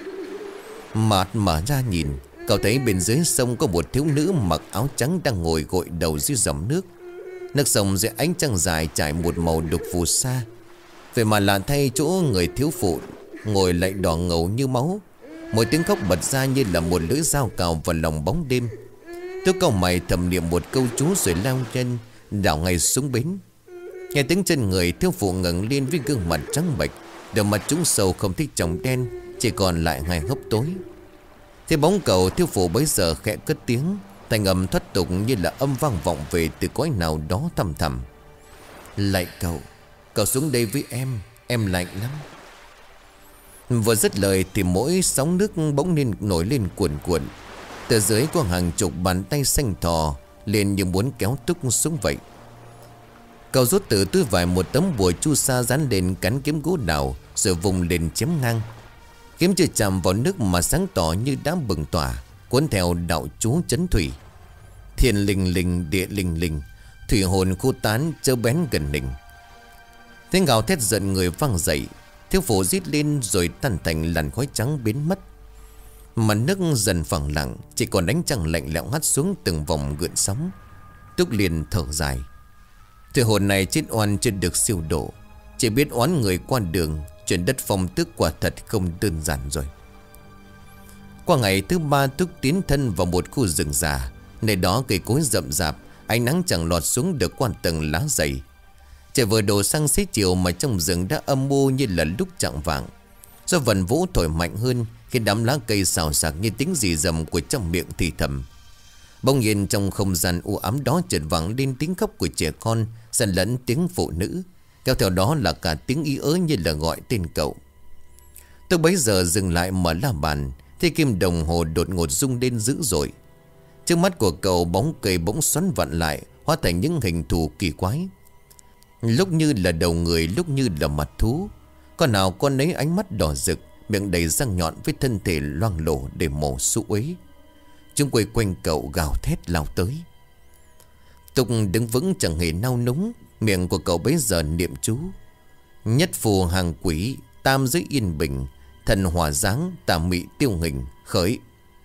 Mạt mở ra nhìn, cậu thấy bên dưới sông có một thiếu nữ mặc áo trắng đang ngồi gội đầu dưới dòng nước. Nước sông dưới ánh trăng dài trải một màu đục phù sa. Về mà lạ thay, chỗ người thiếu phụ ngồi lại đỏ ngầu như máu. Một tiếng khóc bật ra như là một lưỡi dao cào vào lòng bóng đêm. Tôi cau mày thầm niệm một câu chú rồi lao chân đảo ngay xuống bến. Nghe tiếng chân người thiếu phụ ngẩng lên với gương mặt trắng bệch, đôi mặt trũng sâu không thích tròng đen, chỉ còn lại hai hốc tối. Thế bóng cậu thiếu phụ bấy giờ khẽ cất tiếng, thành âm thoát tục như là âm vang vọng về từ cõi nào đó thầm thầm. Lạy cậu, cậu xuống đây với em, em lạnh lắm. Vừa dứt lời thì mỗi sóng nước bỗng lên nổi lên cuồn cuộn. Từ dưới có hàng chục bàn tay xanh thò lên như muốn kéo Túc xuống vậy. Cậu rút từ túi vải một tấm bùa chu sa dán lên cán kiếm gỗ đào, rồi vùng lên chém ngang. Kiếm chưa chạm vào nước mà sáng tỏ như đã bừng tỏa, cuốn theo đạo chú trấn thủy. Thiên linh linh địa linh linh, thủy hồn khu tán chớ bén gần nình. Tiếng gào thét giận người vang dậy. Thiếu phụ rít lên rồi tan thành làn khói trắng biến mất. Mặt nước dần phẳng lặng, chỉ còn ánh trăng lạnh lẽo hắt xuống từng vòng gợn sóng. Túc liền thở dài. Thủy hồn này chết oan chưa được siêu độ, chỉ biết oán người qua đường. Chuyện đất Phong Tước quả thật không đơn giản rồi. Qua ngày thứ ba, Túc tiến thân vào một khu rừng già. Nơi đó cây cối rậm rạp, ánh nắng chẳng lọt xuống được qua tầng lá dày. Trời vừa đổ sang xế chiều mà trong rừng đã âm u như là lúc chạng vạng. Do vần vũ thổi mạnh hơn, khi đám lá cây xào xạc như tiếng rì rầm của trong miệng thì thầm. Bỗng nhiên trong không gian u ám đó chợt vang lên tiếng khóc của trẻ con, xen lẫn tiếng phụ nữ, kéo theo đó là cả tiếng ý ớ như là gọi tên cậu. Tôi bấy giờ dừng lại mở la bàn, thấy kim đồng hồ đột ngột rung lên dữ dội. Trước mắt của cậu, bóng cây bỗng xoắn vặn lại, hóa thành những hình thù kỳ quái. Lúc như là đầu người, lúc như là mặt thú. Con nào con ấy ánh mắt đỏ rực, miệng đầy răng nhọn với thân thể loang lổ để mổ xu uế. Chúng quay quanh cậu gào thét lao tới. Túc đứng vững chẳng hề nao núng, miệng của cậu bấy giờ niệm chú. Nhất phù hàng quỷ, tam giới yên bình, thần hòa dáng, tà mị tiêu hình, khởi.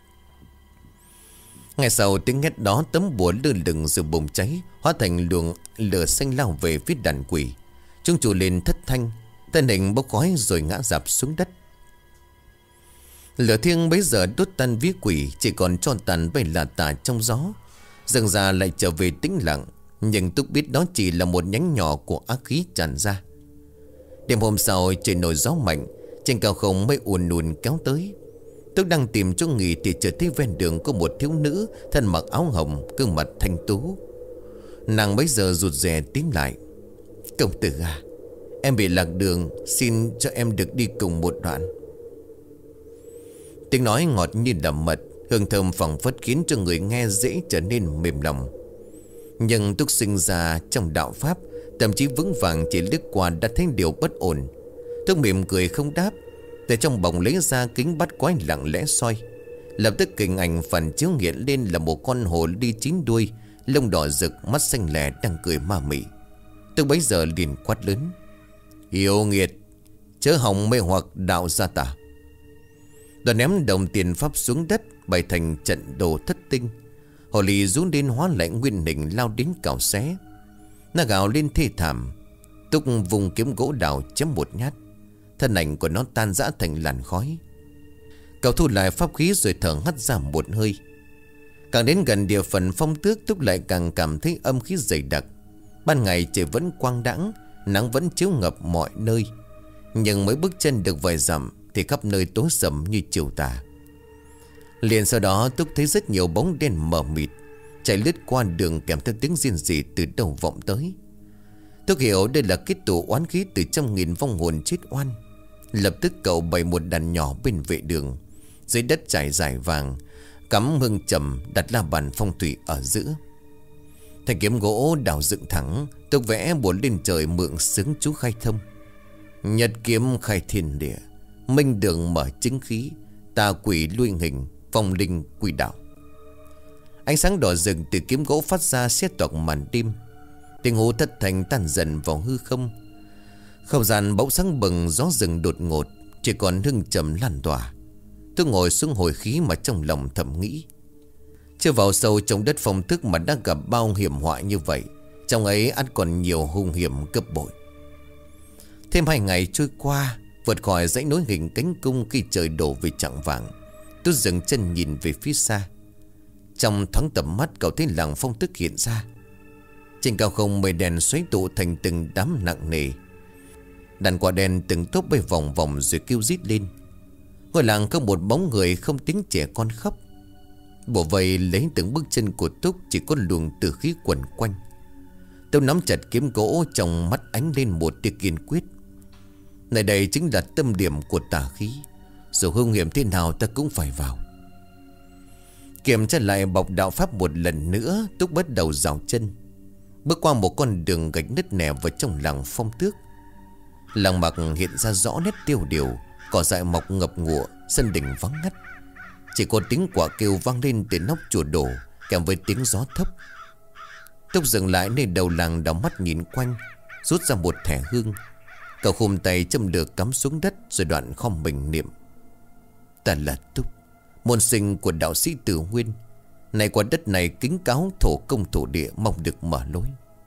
Ngay sau tiếng hét đó, tấm bùa lơ lửng rồi bùng cháy, hóa thành luồng lửa xanh lao về phía đàn quỷ. Chúng trù lên thất thanh, thân hình bốc khói rồi ngã rạp xuống đất. Lửa thiêng bấy giờ đốt tan vía quỷ, chỉ còn tro tàn bay là tả trong gió. Dần ra lại trở về tĩnh lặng, nhưng Túc biết đó chỉ là một nhánh nhỏ của ác khí tràn ra. Đêm hôm sau trời nổi gió mạnh, trên cao không mây ùn ùn kéo tới. Túc đang tìm chỗ nghỉ thì chợt thấy ven đường có một thiếu nữ thân mặc áo hồng, gương mặt thanh tú. Nàng bấy giờ rụt rè tiến lại. Công tử à, em bị lạc đường, xin cho em được đi cùng một đoạn. Tiếng nói ngọt như đậm mật, hương thơm phảng phất khiến cho người nghe dễ trở nên mềm lòng. Nhưng Túc sinh ra trong đạo pháp, tâm trí vững vàng, chỉ lướt qua đã thấy điều bất ổn. Túc mỉm cười không đáp. Từ trong bồng lấy ra kính bắt quái lặng lẽ soi. Lập tức hình ảnh phần chiếu hiện lên là một con hồ ly chín đuôi, lông đỏ rực, mắt xanh lè đang cười ma mị. Túc bấy giờ liền quát lớn. Yêu nghiệt, chớ hòng mê hoặc đạo gia ta. Đoàn ném đồng tiền pháp xuống đất, bày thành trận đồ thất tinh. Hồ ly rú lên hóa lại nguyên hình, lao đến cào xé. Nó gào lên thê thảm. Túc vùng kiếm gỗ đào chém một nhát, thân ảnh của nó tan rã thành làn khói. Cậu thu lại pháp khí rồi thở hắt ra một hơi. Càng đến gần địa phận phong tước, Túc lại càng cảm thấy âm khí dày đặc. Ban ngày trời vẫn quang đãng, nắng vẫn chiếu ngập mọi nơi. Nhưng mới bước chân được vài dặm thì khắp nơi tối sầm như chiều tà. Liền sau đó Túc thấy rất nhiều bóng đen mờ mịt chạy lướt qua đường, kèm theo tiếng rên rỉ từ đầu vọng tới. Túc hiểu đây là kết tụ oán khí từ trăm nghìn vong hồn chết oan. Lập tức cậu bày một đàn nhỏ bên vệ đường. Dưới đất trải dài vàng, cắm hương trầm, đặt la bàn phong thủy ở giữa. Thanh kiếm gỗ đào dựng thẳng, Túc vẽ bùa lên trời mượn sướng chú khai thông. Nhật kiếm khai thiên địa, minh đường mở chứng khí, tà quỷ lui hình, phong linh quỷ đạo. Ánh sáng đỏ rực từ kiếm gỗ phát ra xé toạc màn đêm. Tiếng hú thất thành tan dần vào hư không. Không gian bỗng sáng bừng, gió rừng đột ngột, chỉ còn hương trầm lan tỏa. Tôi ngồi xuống hồi khí mà trong lòng thầm nghĩ. Chưa vào sâu trong đất phong thức mà đã gặp bao hiểm họa như vậy, trong ấy ắt còn nhiều hung hiểm gấp bội. Thêm hai ngày trôi qua, vượt khỏi dãy núi hình cánh cung khi trời đổ về chạng vàng, tôi dừng chân nhìn về phía xa. Trong thoáng tầm mắt cậu thấy làng phong thức hiện ra. Trên cao không mây đèn xoáy tụ thành từng đám nặng nề. Đàn quả đèn từng tốp bay vòng vòng rồi kêu rít lên. Ngôi làng có một bóng người, không tiếng trẻ con khóc. Bộ vây lấy từng bước chân của Túc, chỉ có luồng tử khí quẩn quanh. Tôi nắm chặt kiếm gỗ, trong mắt ánh lên một tia kiên quyết. Này đây chính là tâm điểm của tà khí, dù hung hiểm thế nào ta cũng phải vào. Kiểm tra lại bọc đạo pháp một lần nữa, Túc bắt đầu dạo chân, bước qua một con đường gạch nứt nẻ vào trong làng phong tước. Làng mạc hiện ra rõ nét tiêu điều, cỏ dại mọc ngập ngụa, sân đình vắng ngắt. Chỉ có tiếng quả kêu vang lên từ nóc chùa đổ, kèm với tiếng gió thấp. Túc dừng lại nơi đầu làng, đảo mắt nhìn quanh, rút ra một thẻ hương. Cậu khum tay châm lửa cắm xuống đất, rồi đoạn khom mình niệm. Ta là Túc, môn sinh của đạo sĩ Tử Nguyên. Này quả đất này kính cáo thổ công thổ địa, mong được mở lối.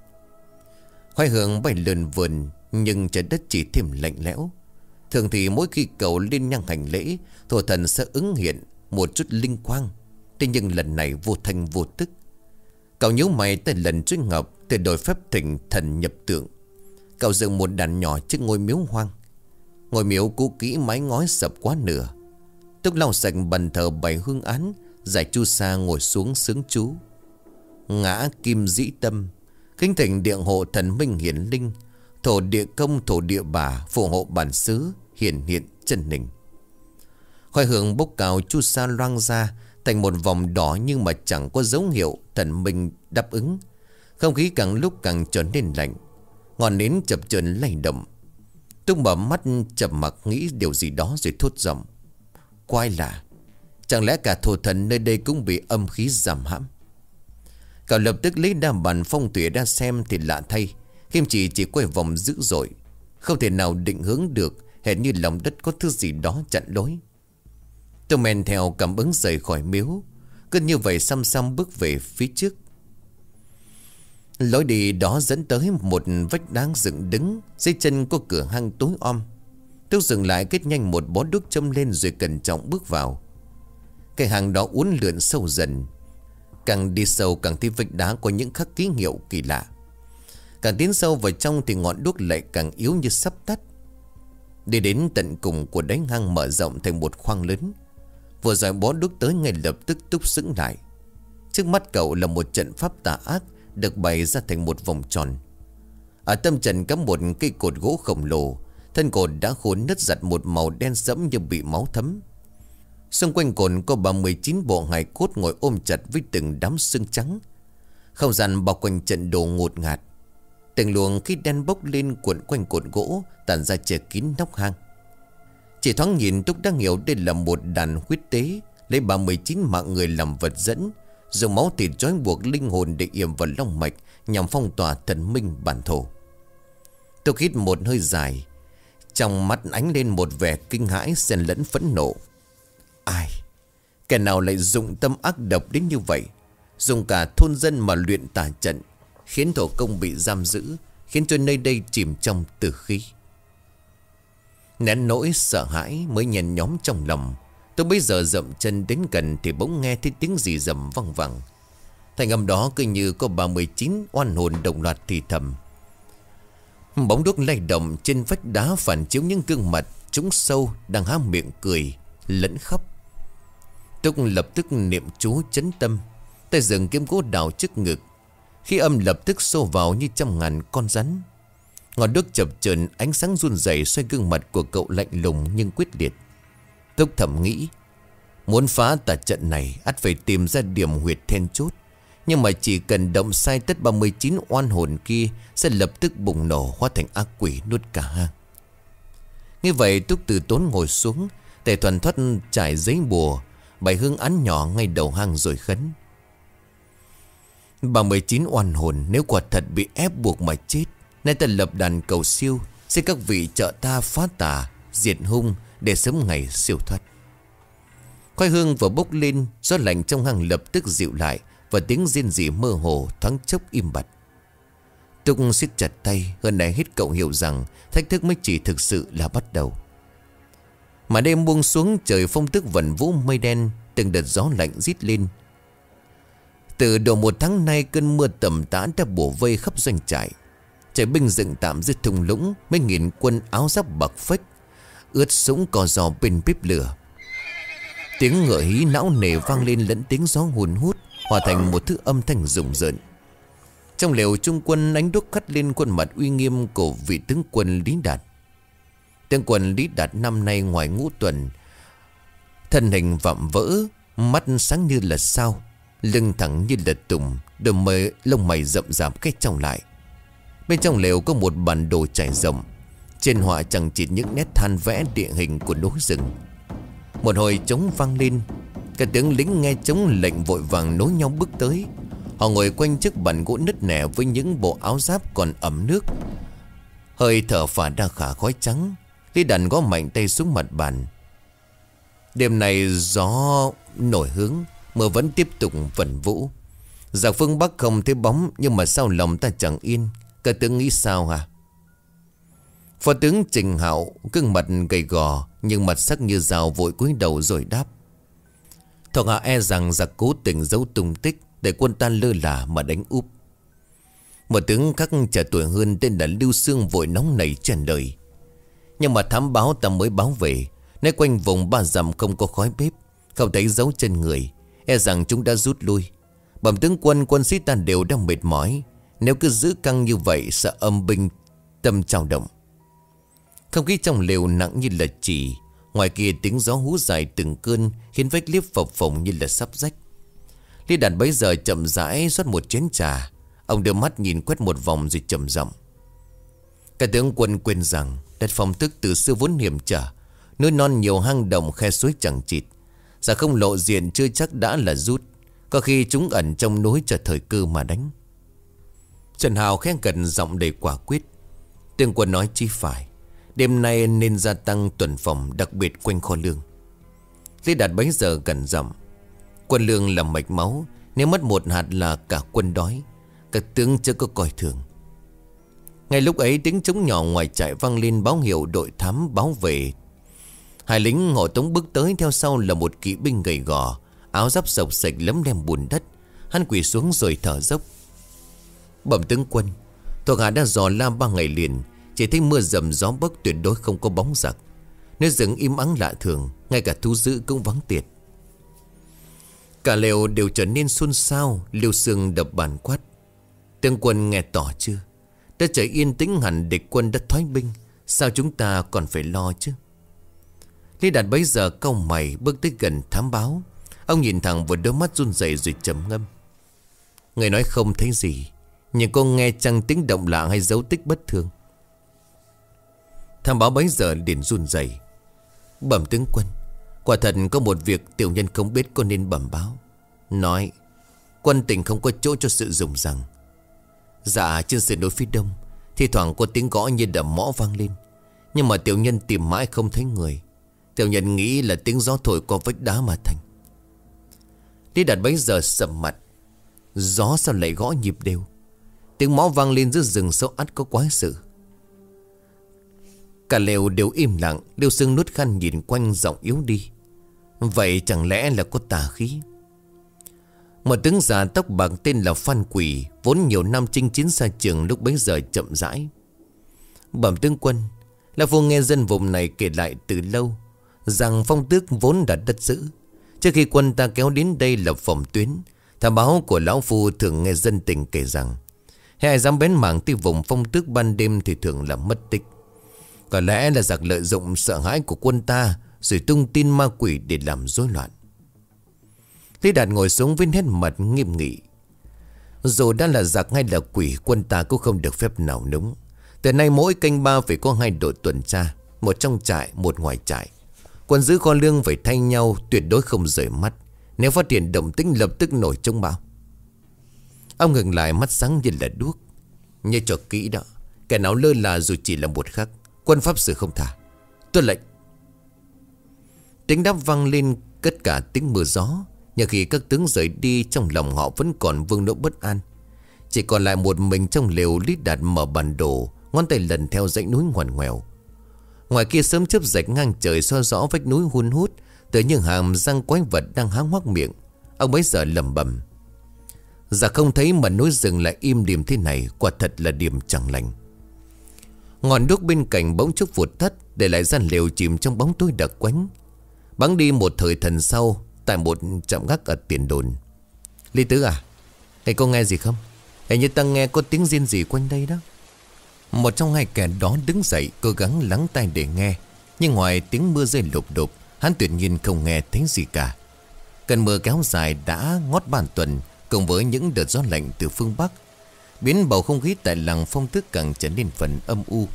Khoai hương bay lượn vườn, nhưng trái đất chỉ thêm lạnh lẽo. Thường thì mỗi khi cậu lên nhang hành lễ, thổ thần sẽ ứng hiện một chút linh quang. Thế nhưng lần này vô thanh vô tức. Cậu nhíu mày tới lần trước ngọc, từ đổi phép thỉnh thần nhập tượng. Cậu dựng một đàn nhỏ trước ngôi miếu hoang. Ngôi miếu cũ kỹ, mái ngói sập quá nửa. Túc lau sạch bàn thờ bày hương án, giải chu sa ngồi xuống sướng chú. Ngã kim dĩ tâm, kính thỉnh địa hộ thần minh hiển linh. Thổ địa công thổ địa bà, phù hộ bản xứ, hiển hiện chân hình. Khoai hương bốc cao, chu sa loang ra thành một vòng đỏ, nhưng mà chẳng có dấu hiệu thần minh đáp ứng. Không khí càng lúc càng trở nên lạnh, ngọn nến chập chờn lay động. Túc mở mắt chậm mặc nghĩ điều gì đó rồi thốt giọng. Quái lạ, chẳng lẽ cả thổ thần nơi đây cũng bị âm khí giảm hãm? Cậu lập tức lấy đa bàn phong thủy ra xem thì lạ thay, Kim chỉ chỉ quay vòng dữ dội, không thể nào định hướng được, hệt như lòng đất có thứ gì đó chặn lối. Tôi men theo cảm ứng rời khỏi miếu, cứ như vậy xăm xăm bước về phía trước. Lối đi đó dẫn tới một vách đá dựng đứng, dưới chân có cửa hang tối om. Tôi dừng lại, kết nhanh một bó đuốc châm lên rồi cẩn trọng bước vào. Cái hang đó uốn lượn sâu dần, càng đi sâu càng thấy vách đá có những khắc ký hiệu kỳ lạ. Càng tiến sâu vào trong thì ngọn đuốc lại càng yếu như sắp tắt. Đi đến tận cùng của đáy hang mở rộng thành một khoang lớn. Vừa rồi bó đuốc tới ngay lập tức Túc sững lại. Trước mắt cậu là một trận pháp tà ác được bày ra thành một vòng tròn. Ở tâm trận cắm một cây cột gỗ khổng lồ. Thân cột đã khô nứt giặt một màu đen sẫm như bị máu thấm. Xung quanh cột có ba mươi chín bộ hài cốt ngồi ôm chặt với từng đám xương trắng. Không gian bao quanh trận đồ ngột ngạt. Từng luồng khí đen bốc lên cuộn quanh cột gỗ, tản ra che kín nóc hang. Chỉ thoáng nhìn Túc đã hiểu đây là một đàn huyết tế, lấy ba mươi chín mạng người làm vật dẫn, dùng máu thịt trói buộc linh hồn để yểm vào long mạch, nhằm phong tỏa thần minh bản thổ. Túc hít một hơi dài, trong mắt ánh lên một vẻ kinh hãi xen lẫn phẫn nộ. Ai? Kẻ nào lại dụng tâm ác độc đến như vậy? Dùng cả thôn dân mà luyện tà trận, khiến thổ công bị giam giữ, khiến cho nơi đây chìm trong tử khí. Nén nỗi sợ hãi mới nhen nhóm trong lòng, tôi bây giờ dậm chân đến gần thì bỗng nghe thấy tiếng gì rầm văng vẳng. Thành âm đó cứ như có ba mươi chín oan hồn đồng loạt thì thầm. Bóng đuốc lay động trên vách đá phản chiếu những gương mặt trũng sâu đang há miệng cười lẫn khóc. Túc lập tức niệm chú chấn tâm, tay dừng kiếm gỗ đào trước ngực. Khi âm lập tức xô vào như trăm ngàn con rắn. Ngọn đuốc chập chờn, ánh sáng run rẩy xoay gương mặt của cậu lạnh lùng nhưng quyết liệt. Túc thầm nghĩ, muốn phá tà trận này ắt phải tìm ra điểm huyệt then chốt. Nhưng mà chỉ cần động sai tất ba mươi chín oan hồn kia sẽ lập tức bùng nổ hóa thành ác quỷ nuốt cả hang. Như vậy Túc từ tốn ngồi xuống, để thuần thoát trải giấy bùa, bày hương án nhỏ ngay đầu hang rồi khấn. ba mươi chín oan hồn nếu quả thật bị ép buộc mà chết, nay ta lập đàn cầu siêu, xin các vị trợ ta phá tà, diệt hung để sớm ngày siêu thoát. Khói hương vừa bốc lên, gió lạnh trong hang lập tức dịu lại, và tiếng rên rỉ mơ hồ thoáng chốc im bặt. Túc siết chặt tay, hơn này hết cậu hiểu rằng thách thức mới chỉ thực sự là bắt đầu. Mà đêm buông xuống, trời phong tức vần vũ mây đen, từng đợt gió lạnh rít lên. Từ đầu một tháng nay, cơn mưa tầm tã đã bổ vây khắp doanh trại. Trại binh dựng tạm dưới thung lũng, mấy nghìn quân áo giáp bạc phách, ướt sũng cò giò bên bếp lửa. Tiếng ngựa hí não nề vang lên lẫn tiếng gió hùn hút, hòa thành một thứ âm thanh rùng rợn. Trong lều trung quân, ánh đuốc khắt lên khuôn mặt uy nghiêm của vị tướng quân Lý Đạt. Tướng quân Lý Đạt năm nay ngoài ngũ tuần, thân hình vạm vỡ, mắt sáng như là sao, lưng thẳng như là tùng, đôi mày lông mày rậm rạp cách trong lại. Bên trong lều có một bản đồ trải rộng, trên họa chẳng chỉ những nét than vẽ địa hình của núi rừng. Một hồi trống vang lên, các tướng lính nghe trống lệnh vội vàng nối nhau bước tới. Họ ngồi quanh chiếc bàn gỗ nứt nẻ với những bộ áo giáp còn ẩm nước, hơi thở phả ra khả khói trắng. Lý Đạt gõ mạnh tay xuống mặt bàn. Đêm nay gió nổi hướng, mưa vẫn tiếp tục vẩn vũ. Giặc phương Bắc không thấy bóng, nhưng mà sao lòng ta chẳng yên. Các tướng nghĩ sao hả? Phó tướng Trình Hạo gương mặt gầy gò nhưng mặt sắc như dao, vội cúi đầu rồi đáp. Thuộc hạ e rằng giặc cố tình giấu tung tích để quân ta lơ là mà đánh úp. Một tướng khác trẻ tuổi hơn tên là Lưu Sương vội nóng nảy truyền lời. Nhưng mà thám báo ta mới báo về, nơi quanh vùng ba dặm không có khói bếp, không thấy dấu chân người, e rằng chúng đã rút lui. Bẩm tướng quân, quân sĩ ta đều đang mệt mỏi, nếu cứ giữ căng như vậy sợ âm binh tâm trào động. Không khí trong lều nặng như là chì. Ngoài kia tiếng gió hú dài từng cơn, khiến vách liếp phập phồng như là sắp rách. Lý Đạt bấy giờ chậm rãi rót một chén trà. Ông đưa mắt nhìn quét một vòng rồi trầm giọng. Cả tướng quân quên rằng đất phong tức từ xưa vốn hiểm trở, núi non nhiều hang động, khe suối chẳng chịt. Giả không lộ diện chưa chắc đã là rút, có khi chúng ẩn trong núi chờ thời cơ mà đánh. Trần Hào khen gần giọng đầy quả quyết. Tướng quân nói chi phải, đêm nay nên gia tăng tuần phòng, đặc biệt quanh kho lương. Lý Đạt bấy giờ gần giọng. Quân lương là mạch máu, nếu mất một hạt là cả quân đói. Các tướng chưa có coi thường. Ngay lúc ấy tiếng trống nhỏ ngoài trại vang lên báo hiệu đội thám báo về. Hai lính hộ tống bước tới, theo sau là một kỵ binh gầy gò, áo giáp sộc sạch lấm lem bùn đất. Hắn quỳ xuống rồi thở dốc. Bẩm tướng quân, thuộc hạ đã dò la ba ngày liền, chỉ thấy mưa rầm gió bấc, tuyệt đối không có bóng giặc. Nơi rừng im ắng lạ thường, ngay cả thú dữ cũng vắng tiệt. Cả lều đều trở nên xôn xao. Liêu Sương đập bàn quát: Tướng quân nghe tỏ chưa? Đã trời yên tĩnh hẳn, địch quân đã thoái binh, sao chúng ta còn phải lo chứ? Lý Đạt bấy giờ cau mày bước tới gần thám báo. Ông nhìn thẳng vào đôi mắt run rẩy rồi trầm ngâm: Người nói không thấy gì, nhưng cô nghe chẳng tiếng động lạ hay dấu tích bất thường? Thám báo bấy giờ liền run rẩy: Bẩm tướng quân, quả thật có một việc tiểu nhân không biết, có nên bẩm báo. Nói: Quân tình không có chỗ cho sự rùng rằng. Dạ, trên sườn núi phía đông thì thoảng có tiếng gõ như đầm mõ vang lên, nhưng mà tiểu nhân tìm mãi không thấy người. Tiểu nhân nghĩ là tiếng gió thổi qua vách đá mà thành. Lý Đạt bấy giờ sầm mặt: Gió sao lại gõ nhịp đều? Tiếng mõ vang lên giữa rừng sâu, ắt có quái sự. Cả lều đều im lặng. Liêu Sương nuốt khăn nhìn quanh, giọng yếu đi: Vậy chẳng lẽ là có tà khí? Một tướng già tóc bạc tên là Phan Quỷ, vốn nhiều năm chinh chiến xa trường, lúc bấy giờ chậm rãi: Bẩm tướng quân, lão phu nghe dân vùng này kể lại từ lâu rằng Phong Tước vốn đã đất giữ. Trước khi quân ta kéo đến đây lập phòng tuyến, thám báo của lão phu thường nghe dân tình kể rằng hễ ai dám bén mảng tới vùng Phong Tước ban đêm thì thường là mất tích. Có lẽ là giặc lợi dụng sợ hãi của quân ta rồi tung tin ma quỷ để làm rối loạn. Lý Đạt ngồi xuống với nét mặt nghiêm nghị: Dù đã là giặc hay là quỷ, quân ta cũng không được phép nào núng. Từ nay mỗi canh ba phải có hai đội tuần tra, một trong trại, một ngoài trại. Quân giữ kho lương phải thay nhau, tuyệt đối không rời mắt. Nếu phát hiện động tĩnh lập tức nổi trông báo. Ông ngừng lại, mắt sáng như là đuốc: Nhớ cho kỹ đó, kẻ nào lơ là dù chỉ là một khắc, quân pháp xử không thả. Tuân lệnh. Tiếng đáp vang lên tất cả tiếng mưa gió. Nhưng khi các tướng rời đi, trong lòng họ vẫn còn vương nỗi bất an. Chỉ còn lại một mình trong lều. Lý Đạt mở bản đồ, ngón tay lần theo dãy núi ngoằn ngoèo. Ngoài kia sớm chớp rạch ngang trời soi rõ vách núi hun hút, từ những hàm răng quái vật đang há hoác miệng. Ông bấy giờ lẩm bẩm: Dạ không thấy mà núi rừng lại im đìm thế này, quả thật là điểm chẳng lành. Ngọn đuốc bên cạnh bỗng chốc vụt tắt, để lại gian lều chìm trong bóng tối đặc quánh. Bắn đi một thời thần sau, tại một trạm gác ở tiền đồn: Lý Tứ à, thầy có nghe gì không? Hình như ta nghe có tiếng riêng gì quanh đây đó. Một trong hai kẻ đó đứng dậy, cố gắng lắng tai để nghe. Nhưng ngoài tiếng mưa rơi lụp đụp, hắn tuyệt nhiên không nghe thấy gì cả. Cơn mưa kéo dài đã ngót bàn tuần, cùng với những đợt gió lạnh từ phương Bắc, biến bầu không khí tại làng Phong Tước càng trở nên phần âm u.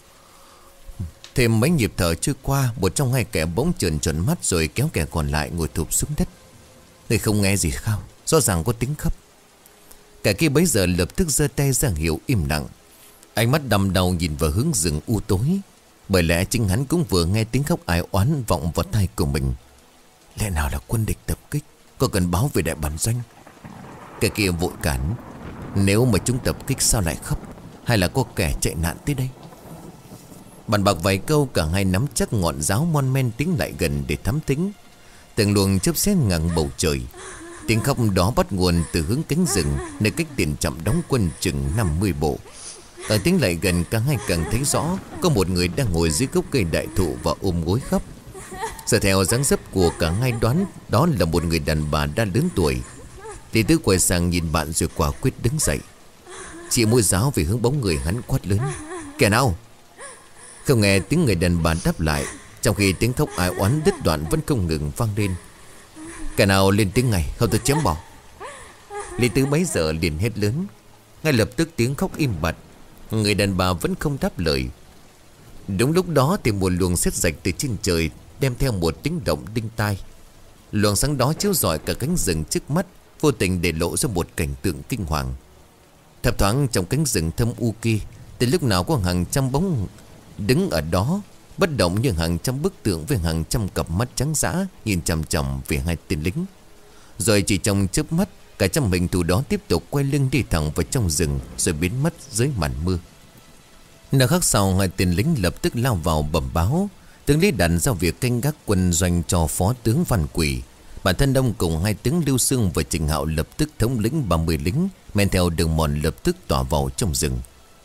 Thêm mấy nhịp thở trôi qua, một trong hai kẻ bỗng trợn tròn mắt rồi kéo kẻ còn lại ngồi thụp xuống đất. Người không nghe gì không? Rõ ràng có tiếng khóc. Kẻ kia bấy giờ lập tức giơ tay ra hiệu im lặng. Ánh mắt đăm đau nhìn vào hướng rừng u tối, bởi lẽ chính hắn cũng vừa nghe tiếng khóc ai oán vọng vào tai của mình. Lẽ nào là quân địch tập kích? Có cần báo về đại bản doanh? Kẻ kia vội cản: Nếu mà chúng tập kích sao lại khóc? Hay là có kẻ chạy nạn tới đây? Bàn bạc vài câu, cả hai nắm chắc ngọn giáo mon men tiến lại gần để thám thính. Từng luồng chớp sét ngẩng bầu trời. Tiếng khóc đó bắt nguồn từ hướng cánh rừng, nơi cách tiền trạm đóng quân chừng năm mươi bộ. Càng tiến lại gần, cả hai càng thấy rõ có một người đang ngồi dưới gốc cây đại thụ và ôm gối khóc. Giờ theo dáng dấp của cả hai đoán đó là một người đàn bà đã lớn tuổi. Lý Tứ quay sang nhìn bạn rồi quả quyết đứng dậy. Chị mũi giáo về hướng bóng người hắn quát lớn: Kẻ nào? Không nghe tiếng người đàn bà đáp lại, trong khi tiếng khóc ai oán đứt đoạn vẫn không ngừng vang lên. Kẻ nào lên tiếng ngay, không tôi chém bỏ. Lý Tứ bấy giờ liền hét lớn. Ngay lập tức tiếng khóc im bặt. Người đàn bà vẫn không đáp lời. Đúng lúc đó thì một luồng sét rạch từ trên trời đem theo một tiếng động đinh tai. Luồng sáng đó chiếu rọi cả cánh rừng trước mắt, vô tình để lộ ra một cảnh tượng kinh hoàng. Thấp thoáng trong cánh rừng thâm u kia, từ lúc nào có hàng trăm bóng đứng ở đó, bất động như hàng trăm bức tượng với hàng trăm cặp mắt trắng dã nhìn chằm chằm về hai tên lính. Rồi chỉ trong chớp mắt, cả trăm hình thù đó tiếp tục quay lưng đi thẳng vào trong rừng rồi biến mất dưới màn mưa. Nơi khắc sau, hai tên lính lập tức lao vào bẩm báo. Tướng Lý đặt giao việc canh gác quân doanh cho phó tướng Phan Quỷ. Bản thân ông cùng hai tướng Lưu Sương và Trình Hạo lập tức thống lĩnh ba mươi lính, men theo đường mòn lập tức tỏa vào trong rừng.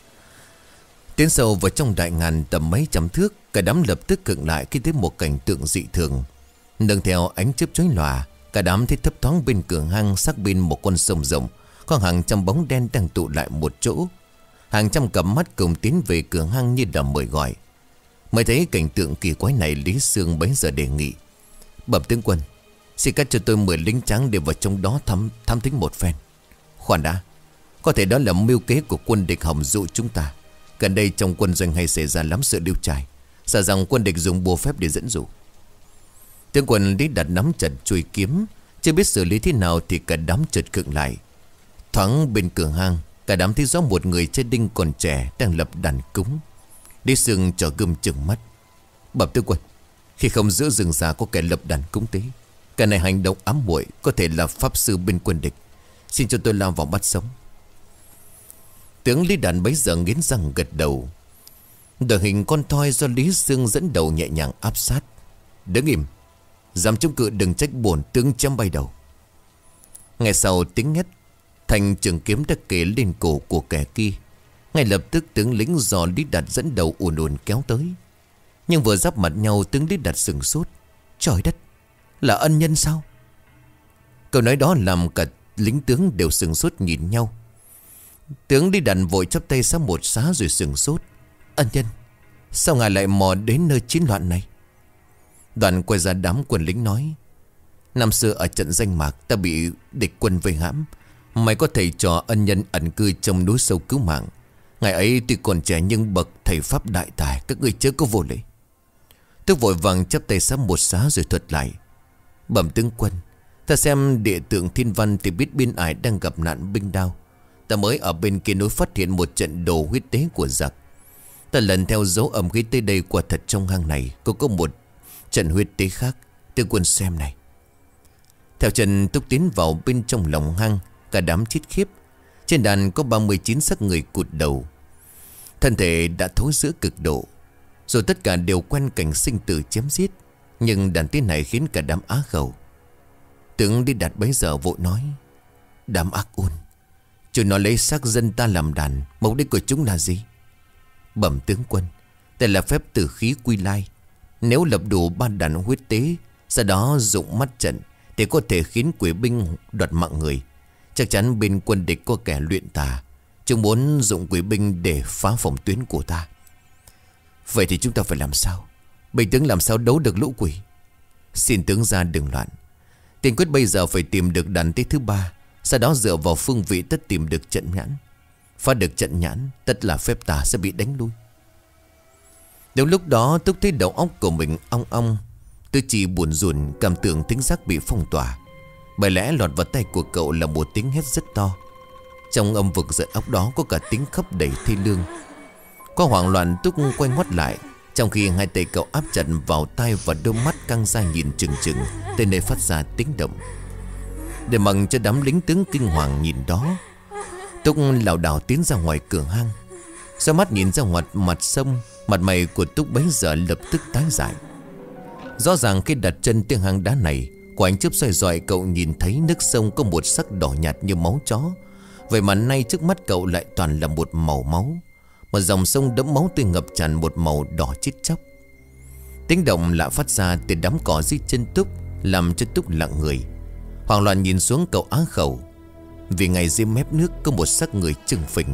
Tiến sâu vào trong đại ngàn tầm mấy trăm thước, cả đám lập tức khựng lại khi thấy một cảnh tượng dị thường. Nương theo ánh chớp chói lòa, Cả đám thấy thấp thoáng bên cửa hang sát bên một con sông rộng, có hàng trăm bóng đen đang tụ lại một chỗ. Hàng trăm cặp mắt cùng tiến về cửa hang như là mời gọi. Mới thấy cảnh tượng kỳ quái này, Lý Sương bấy giờ đề nghị: Bẩm tướng quân, xin cắt cho tôi mười lính trắng để vào trong đó thăm thăm thính một phen. Khoan đã, có thể đó là mưu kế của quân địch hòng dụ chúng ta. Gần đây trong quân doanh hay xảy ra lắm sự điêu trải, sợ rằng quân địch dùng bùa phép để dẫn dụ. Tướng quân Lý Đạt nắm chặt chuôi kiếm, chưa biết xử lý thế nào thì cả đám chợt khựng lại. Thoáng bên cửa hang, cả đám thấy rõ một người chơi đinh còn trẻ đang lập đàn cúng. Lý Sương cho gươm chừng mắt: Bẩm tướng quân, khi không giữa rừng già có kẻ lập đàn cúng tế, kẻ này hành động ám muội, có thể là pháp sư bên quân địch. Xin cho tôi lao vào bắt sống. Tướng Lý Đạt bấy giờ nghiến răng gật đầu. Đội hình con thoi do Lý Sương dẫn đầu nhẹ nhàng áp sát. Đứng im, dám chống cự đừng trách bổn tướng chém bay đầu. Ngay sau tiếng hét, thanh trường kiếm đã kề lên cổ của kẻ kia. Ngay lập tức tướng lính do Lý Đạt dẫn đầu ùn ùn kéo tới. Nhưng vừa giáp mặt nhau, tướng Lý Đạt sừng sốt. Trời đất, là ân nhân sao? Câu nói đó làm cả lính tướng đều sừng sốt nhìn nhau. Tướng Lý Đạt vội chắp tay sang một xá rồi sừng sốt: Ân nhân, sao ngài lại mò đến nơi chiến loạn này? Đoàn quay ra đám quân lính nói: Năm xưa ở trận danh mạc, ta bị địch quân vây hãm. Mày có thầy trò ân nhân ẩn cư trong núi sâu cứu mạng. Ngày ấy tuy còn trẻ nhưng bậc thầy pháp đại tài, các ngươi chớ có vô lễ. Tức vội vàng chắp tay sám một xá rồi thuật lại: Bẩm tướng quân, ta xem địa tượng thiên văn thì biết biên ải đang gặp nạn binh đao. Ta mới ở bên kia núi phát hiện một trận đồ huyết tế của giặc. Ta lần theo dấu âm khí tới đây, quả thật trong hang này có có một trận huyết tế khác. Tướng quân xem này. Theo Trần Túc tiến vào bên trong lòng hang, cả đám chết khiếp. Trên đàn có ba mươi chín xác người cụt đầu, thân thể đã thối rữa cực độ, rồi tất cả đều quen cảnh sinh tử chém giết. Nhưng đàn tiên này khiến cả đám á khẩu. Tướng Lý Đạt bấy giờ vội nói: Đám ác ôn, chúng nó lấy xác dân ta làm đàn, mục đích của chúng là gì? Bẩm tướng quân, đây là phép tử khí quy lai. Nếu lập đủ ba đàn huyết tế, sau đó dụng mắt trận, thì có thể khiến quỷ binh đoạt mạng người. Chắc chắn bên quân địch có kẻ luyện tà, chúng muốn dụng quỷ binh để phá phòng tuyến của ta. Vậy thì chúng ta phải làm sao? Bình tướng làm sao đấu được lũ quỷ? Xin tướng ra đừng loạn. Tiên quyết bây giờ phải tìm được đàn tế thứ ba, sau đó dựa vào phương vị tất tìm được trận nhãn. Phá được trận nhãn, tất là phép tà sẽ bị đánh lui. Đến lúc đó Túc thấy đầu óc của mình ong ong, tư chỉ buồn rùn, cảm tưởng tính giác bị phong tỏa. Bởi lẽ lọt vào tay của cậu là một tiếng hét rất to. Trong âm vực giận óc đó có cả tiếng khóc đầy thê lương. Có hoảng loạn, Túc quay ngoắt lại, trong khi hai tay cậu áp chặt vào tai và đôi mắt căng ra nhìn chừng chừng tới nơi phát ra tiếng động. Để mặc cho đám lính tướng kinh hoàng nhìn đó, Túc lảo đảo tiến ra ngoài cửa hang. Sau mắt nhìn ra ngoài mặt sông, mặt mày của Túc bấy giờ lập tức tái dại. Rõ ràng khi đặt chân trên hang đá này, quả ánh chớp xoay dọi, cậu nhìn thấy nước sông có một sắc đỏ nhạt như máu chó. Vậy mà nay trước mắt cậu lại toàn là một màu máu. Một dòng sông đẫm máu tươi ngập tràn một màu đỏ chít chóc. Tiếng động lạ phát ra từ đám cỏ dưới chân Túc, làm cho Túc lặng người. Hoảng loạn nhìn xuống, cậu á khẩu, vì ngay dưới mép nước có một xác người trừng phình.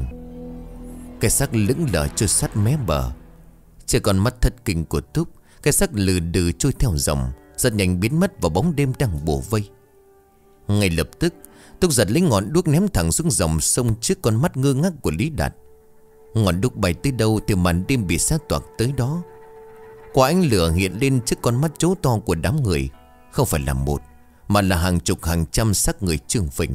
Cái xác lững lờ trôi sát mé bờ. Trên con mắt thất kinh của Túc, cái xác lừ đừ trôi theo dòng, rất nhanh biến mất vào bóng đêm đang bủa vây. Ngay lập tức Túc giật lấy ngọn đuốc ném thẳng xuống dòng sông trước con mắt ngơ ngác của Lý Đạt. Ngọn đuốc bay tới đâu thì màn đêm bị sát toạc tới đó. Quả ánh lửa hiện lên trước con mắt chố to của đám người. Không phải là một, mà là hàng chục hàng trăm xác người trương phình.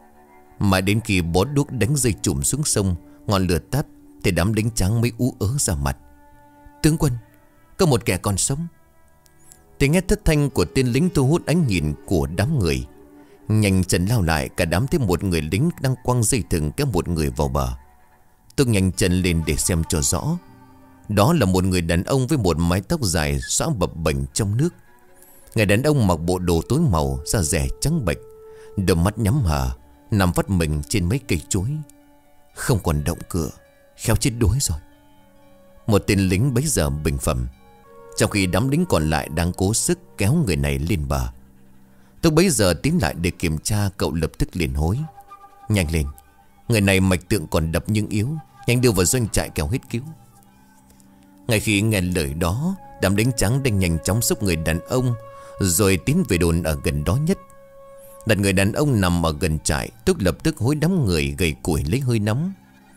Mà đến khi bó đuốc đánh dây chùm xuống sông, ngọn lửa tắt, thì đám lính trắng mới ú ớ ra mặt. Tướng quân, có một kẻ còn sống. Tiếng hét thất thanh của tên lính thu hút ánh nhìn của đám người. Nhanh chân lao lại, cả đám thấy một người lính đang quăng dây thừng kéo một người vào bờ. Tôi nhanh chân lên để xem cho rõ. Đó là một người đàn ông với một mái tóc dài xõa bập bềnh trong nước. Người đàn ông mặc bộ đồ tối màu, da dẻ trắng bệch, đôi mắt nhắm hờ, nằm vắt mình trên mấy cây chuối, không còn động cựa, khéo chết đuối rồi. Một tên lính bấy giờ bình phẩm, trong khi đám lính còn lại đang cố sức kéo người này lên bờ. Tôi bấy giờ tiến lại để kiểm tra. Cậu lập tức liền hối: Nhanh lên, người này mạch tượng còn đập nhưng yếu, nhanh đưa vào doanh trại kẻo hết cứu. Ngay khi nghe lời đó, đám đánh trắng đang nhanh chóng xúc người đàn ông rồi tiến về đồn ở gần đó nhất. Đặt người đàn ông nằm ở gần trại, Túc lập tức hối đám người gầy củi lấy hơi nóng.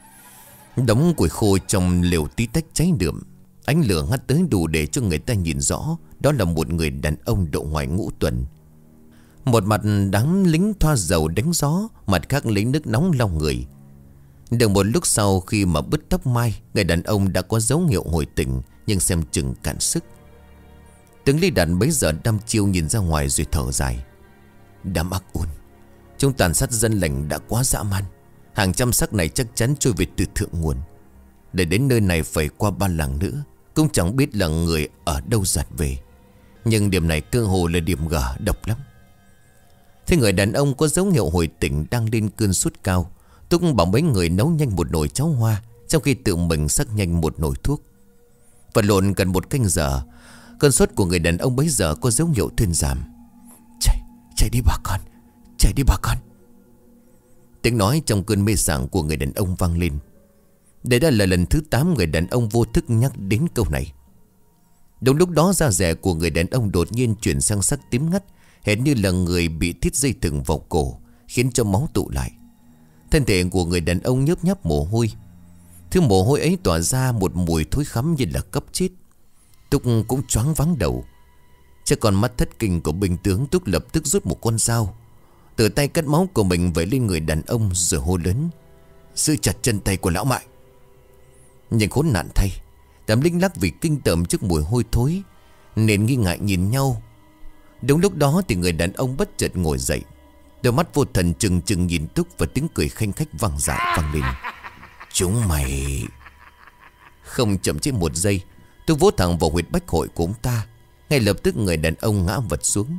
Đống củi khô trong lều tí tách cháy đượm. Ánh lửa ngắt tới đủ để cho người ta nhìn rõ đó là một người đàn ông độ ngoài ngũ tuần. Một mặt đám lính thoa dầu đánh gió, mặt khác lấy nước nóng lau người. Được một lúc sau, khi mà bứt tóc mai, người đàn ông đã có dấu hiệu hồi tỉnh, nhưng xem chừng cạn sức. Tướng Lý Đạt bấy giờ đăm chiêu nhìn ra ngoài rồi thở dài: Đám ác ôn, chúng tàn sát dân lành đã quá dã man. Hàng trăm xác này chắc chắn trôi về từ thượng nguồn. Để đến nơi này phải qua ba làng nữa, cũng chẳng biết là người ở đâu giặt về. Nhưng điểm này cơ hồ là điểm gở độc lắm. Thế người đàn ông có dấu hiệu hồi tỉnh đang lên cơn sốt cao. Túc bảo mấy người nấu nhanh một nồi cháo hoa, trong khi tự mình sắc nhanh một nồi thuốc. Vật lộn gần một canh giờ, cơn sốt của người đàn ông bấy giờ có dấu hiệu thuyên giảm. Chạy, chạy đi bà con, chạy đi bà con. Tiếng nói trong cơn mê sảng của người đàn ông vang lên. Đây đã là lần thứ tám người đàn ông vô thức nhắc đến câu này. Đúng lúc đó, da rẻ của người đàn ông đột nhiên chuyển sang sắc tím ngắt, hệt như là người bị thít dây thừng vào cổ, khiến cho máu tụ lại. Thân thể của người đàn ông nhớp nháp mồ hôi. Thứ mồ hôi ấy tỏa ra một mùi thối khắm như là cấp chết. Túc cũng choáng váng đầu. Chắc con mắt thất kinh của binh tướng, Túc lập tức rút một con dao, từ tay cắt máu của mình vẩy lên người đàn ông rồi hô lớn: Giữ chặt chân tay của lão mại. Nhưng khốn nạn thay, đám lính lắc vì kinh tởm trước mùi hôi thối nên nghi ngại nhìn nhau. Đúng lúc đó thì người đàn ông bất chợt ngồi dậy, đôi mắt vô thần trừng trừng nhìn Túc, và tiếng cười khanh khách vang dại vang lên: Chúng mày! Không chậm chế một giây, Túc vỗ thẳng vào huyệt bách hội của ông ta. Ngay lập tức người đàn ông ngã vật xuống.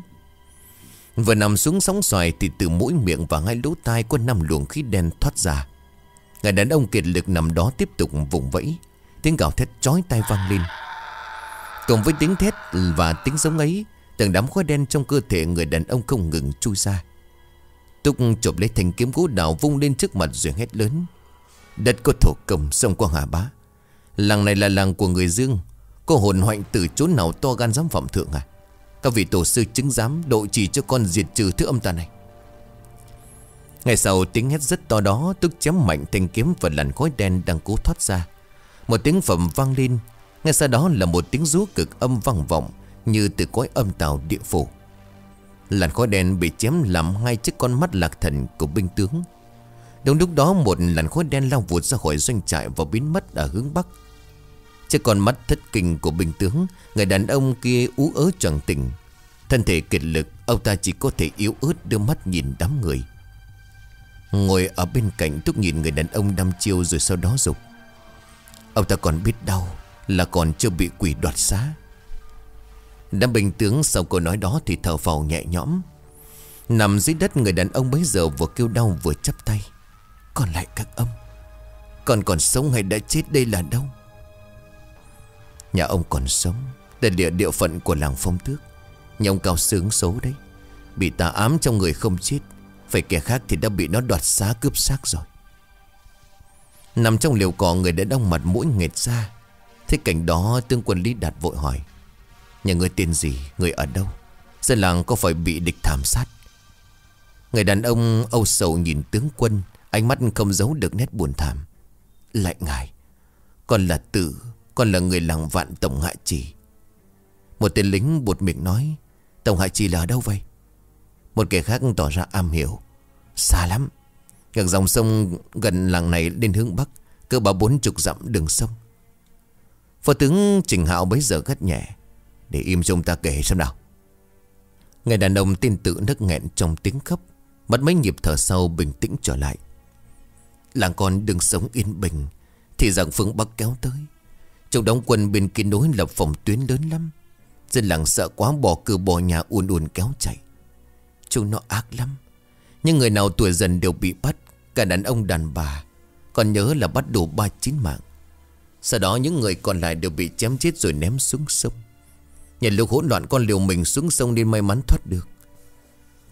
Vừa nằm xuống sóng xoài thì từ mũi miệng và hai lỗ tai có năm luồng khí đen thoát ra. Người đàn ông kiệt lực nằm đó tiếp tục vùng vẫy. Tiếng gào thét chói tai vang lên. Cùng với tiếng thét và tiếng giống ấy, từng đám khói đen trong cơ thể người đàn ông không ngừng chui ra. Túc chộp lấy thanh kiếm gỗ đào vung lên trước mặt rồi hét lớn: Đất có thổ công, sông có hà bá. Làng này là làng của người Dương. Có hồn hoạnh từ chốn nào to gan dám phạm thượng à? Các vị tổ sư chứng giám độ trì cho con diệt trừ thứ âm tà này. Ngay sau tiếng hét rất to đó, Túc chém mạnh thanh kiếm và làn khói đen đang cố thoát ra. Một tiếng phẩm vang lên. Ngay sau đó là một tiếng rú cực âm vang vọng như từ cõi âm tào địa phủ. Làn khói đen bị chém làm hai chiếc con mắt lạc thần của binh tướng. Đúng lúc đó, một làn khói đen lao vụt ra khỏi doanh trại và biến mất ở hướng bắc. Chiếc con mắt thất kinh của binh tướng, người đàn ông kia ú ớ choàng tỉnh. Thân thể kiệt lực, ông ta chỉ có thể yếu ớt đưa mắt nhìn đám người. Ngồi ở bên cạnh, Túc nhìn người đàn ông đăm chiêu rồi sau đó dục: Ông ta còn biết đau là còn chưa bị quỷ đoạt xá. Đám binh tướng sau câu nói đó thì thở phào nhẹ nhõm. Nằm dưới đất, người đàn ông bấy giờ vừa kêu đau vừa chắp tay: Còn lại các ông, còn còn sống hay đã chết đây là đâu? Nhà ông còn sống, tại địa địa phận của làng Phong Tước. Nhà ông cao sướng xấu đấy, bị tà ám trong người không chết, phải kẻ khác thì đã bị nó đoạt xá cướp xác rồi. Nằm trong liều cỏ, người đã đong mặt mũi nghệt ra. Thế cảnh đó, tướng quân Lý Đạt vội hỏi: Nhà người tên gì, người ở đâu, dân làng có phải bị địch thảm sát? Người đàn ông âu sầu nhìn tướng quân, ánh mắt không giấu được nét buồn thảm. Lại ngài, con là Tử, con là người làng Vạn Tổng Hạ Trì. Một tên lính buột miệng nói: Tổng Hạ Trì là ở đâu vậy? Một kẻ khác tỏ ra am hiểu: Xa lắm, ngược dòng sông gần làng này lên hướng bắc, cỡ ba bốn chục dặm đường sông. Phó tướng Trình Hạo bấy giờ gắt nhẹ: Để im cho ông ta kể xem nào. Người đàn ông tin tự nức nghẹn trong tiếng khóc, mất mấy nhịp thở sau bình tĩnh trở lại. Làng con đừng sống yên bình thì rằng phương Bắc kéo tới. Trong đóng quân bên kia núi lập phòng tuyến lớn lắm. Dân làng sợ quá, bỏ cửa bỏ nhà uốn uốn kéo chạy. Chúng nó ác lắm. Nhưng người nào tuổi dần đều bị bắt, cả đàn ông đàn bà. Còn nhớ là bắt đủ ba chín mạng. Sau đó những người còn lại đều bị chém chết rồi ném xuống sông. Nhân lúc hỗn loạn, con liều mình xuống sông nên may mắn thoát được.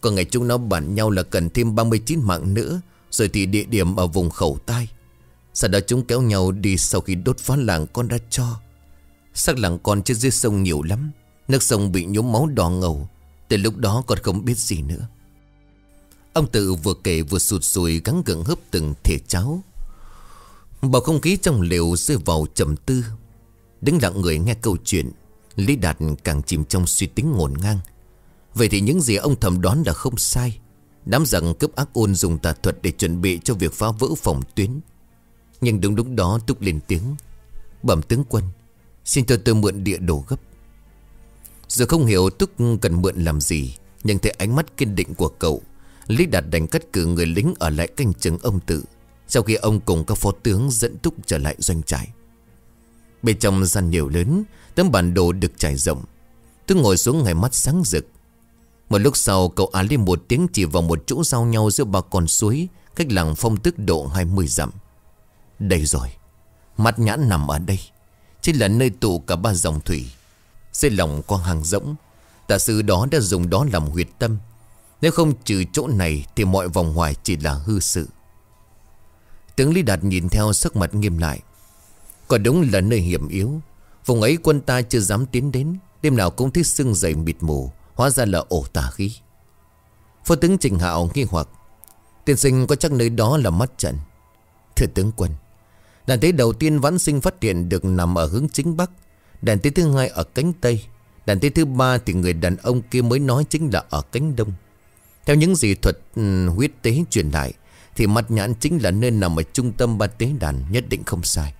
Có ngày chúng nó bàn nhau là cần thêm ba mươi chín mạng nữa, rồi thì địa điểm ở vùng Khẩu Tai. Sau đó chúng kéo nhau đi sau khi đốt phá làng con ra tro. Xác làng con trên dưới sông nhiều lắm. Nước sông bị nhuốm máu đỏ ngầu. Từ lúc đó con không biết gì nữa. Ông Tự vừa kể vừa sụt sùi gắng gượng hớp từng thìa cháo. Bầu không khí trong lều rơi vào trầm tư. Đứng lặng người nghe câu chuyện, Lý Đạt càng chìm trong suy tính ngổn ngang. Vậy thì những gì ông thầm đoán là không sai. Đám giặc cướp ác ôn dùng tà thuật để chuẩn bị cho việc phá vỡ phòng tuyến. Nhưng đúng lúc đó Túc lên tiếng: "Bẩm tướng quân, xin cho tôi mượn địa đồ gấp." Giờ không hiểu Túc cần mượn làm gì, nhưng thấy ánh mắt kiên định của cậu, Lý Đạt đành cắt cử người lính ở lại canh chừng ông Tự, sau khi ông cùng các phó tướng dẫn Túc trở lại doanh trại. Bên trong gian nhiều lớn, tấm bản đồ được trải rộng. Túc ngồi xuống ngay mắt sáng rực. Một lúc sau cậu á lên một tiếng chỉ vào một chỗ giao nhau giữa ba con suối, cách làng Phong Tức độ hai mươi dặm. Đây rồi, Mắt Nhãn nằm ở đây, chính là nơi tụ cả ba dòng thủy. Dưới lòng con hàng rỗng, tà sư đó đã dùng đó làm huyệt tâm. Nếu không trừ chỗ này thì mọi vòng ngoài chỉ là hư sự. Tướng Lý Đạt nhìn theo sắc mặt nghiêm lại. Còn đúng là nơi hiểm yếu. Vùng ấy quân ta chưa dám tiến đến, đêm nào cũng thấy sương dày mịt mù, hóa ra là ổ tà khí. Phó tướng Trình Hạo nghi hoặc: "Tiên sinh có chắc nơi đó là mắt trận?" "Thưa tướng quân, đàn tế đầu tiên vãn sinh phát hiện được nằm ở hướng chính bắc, đàn tế thứ hai ở cánh tây, đàn tế thứ ba thì người đàn ông kia mới nói chính là ở cánh đông. Theo những gì thuật um, huyết tế truyền lại thì Mắt Nhãn chính là nơi nằm ở trung tâm ba tế đàn, nhất định không sai."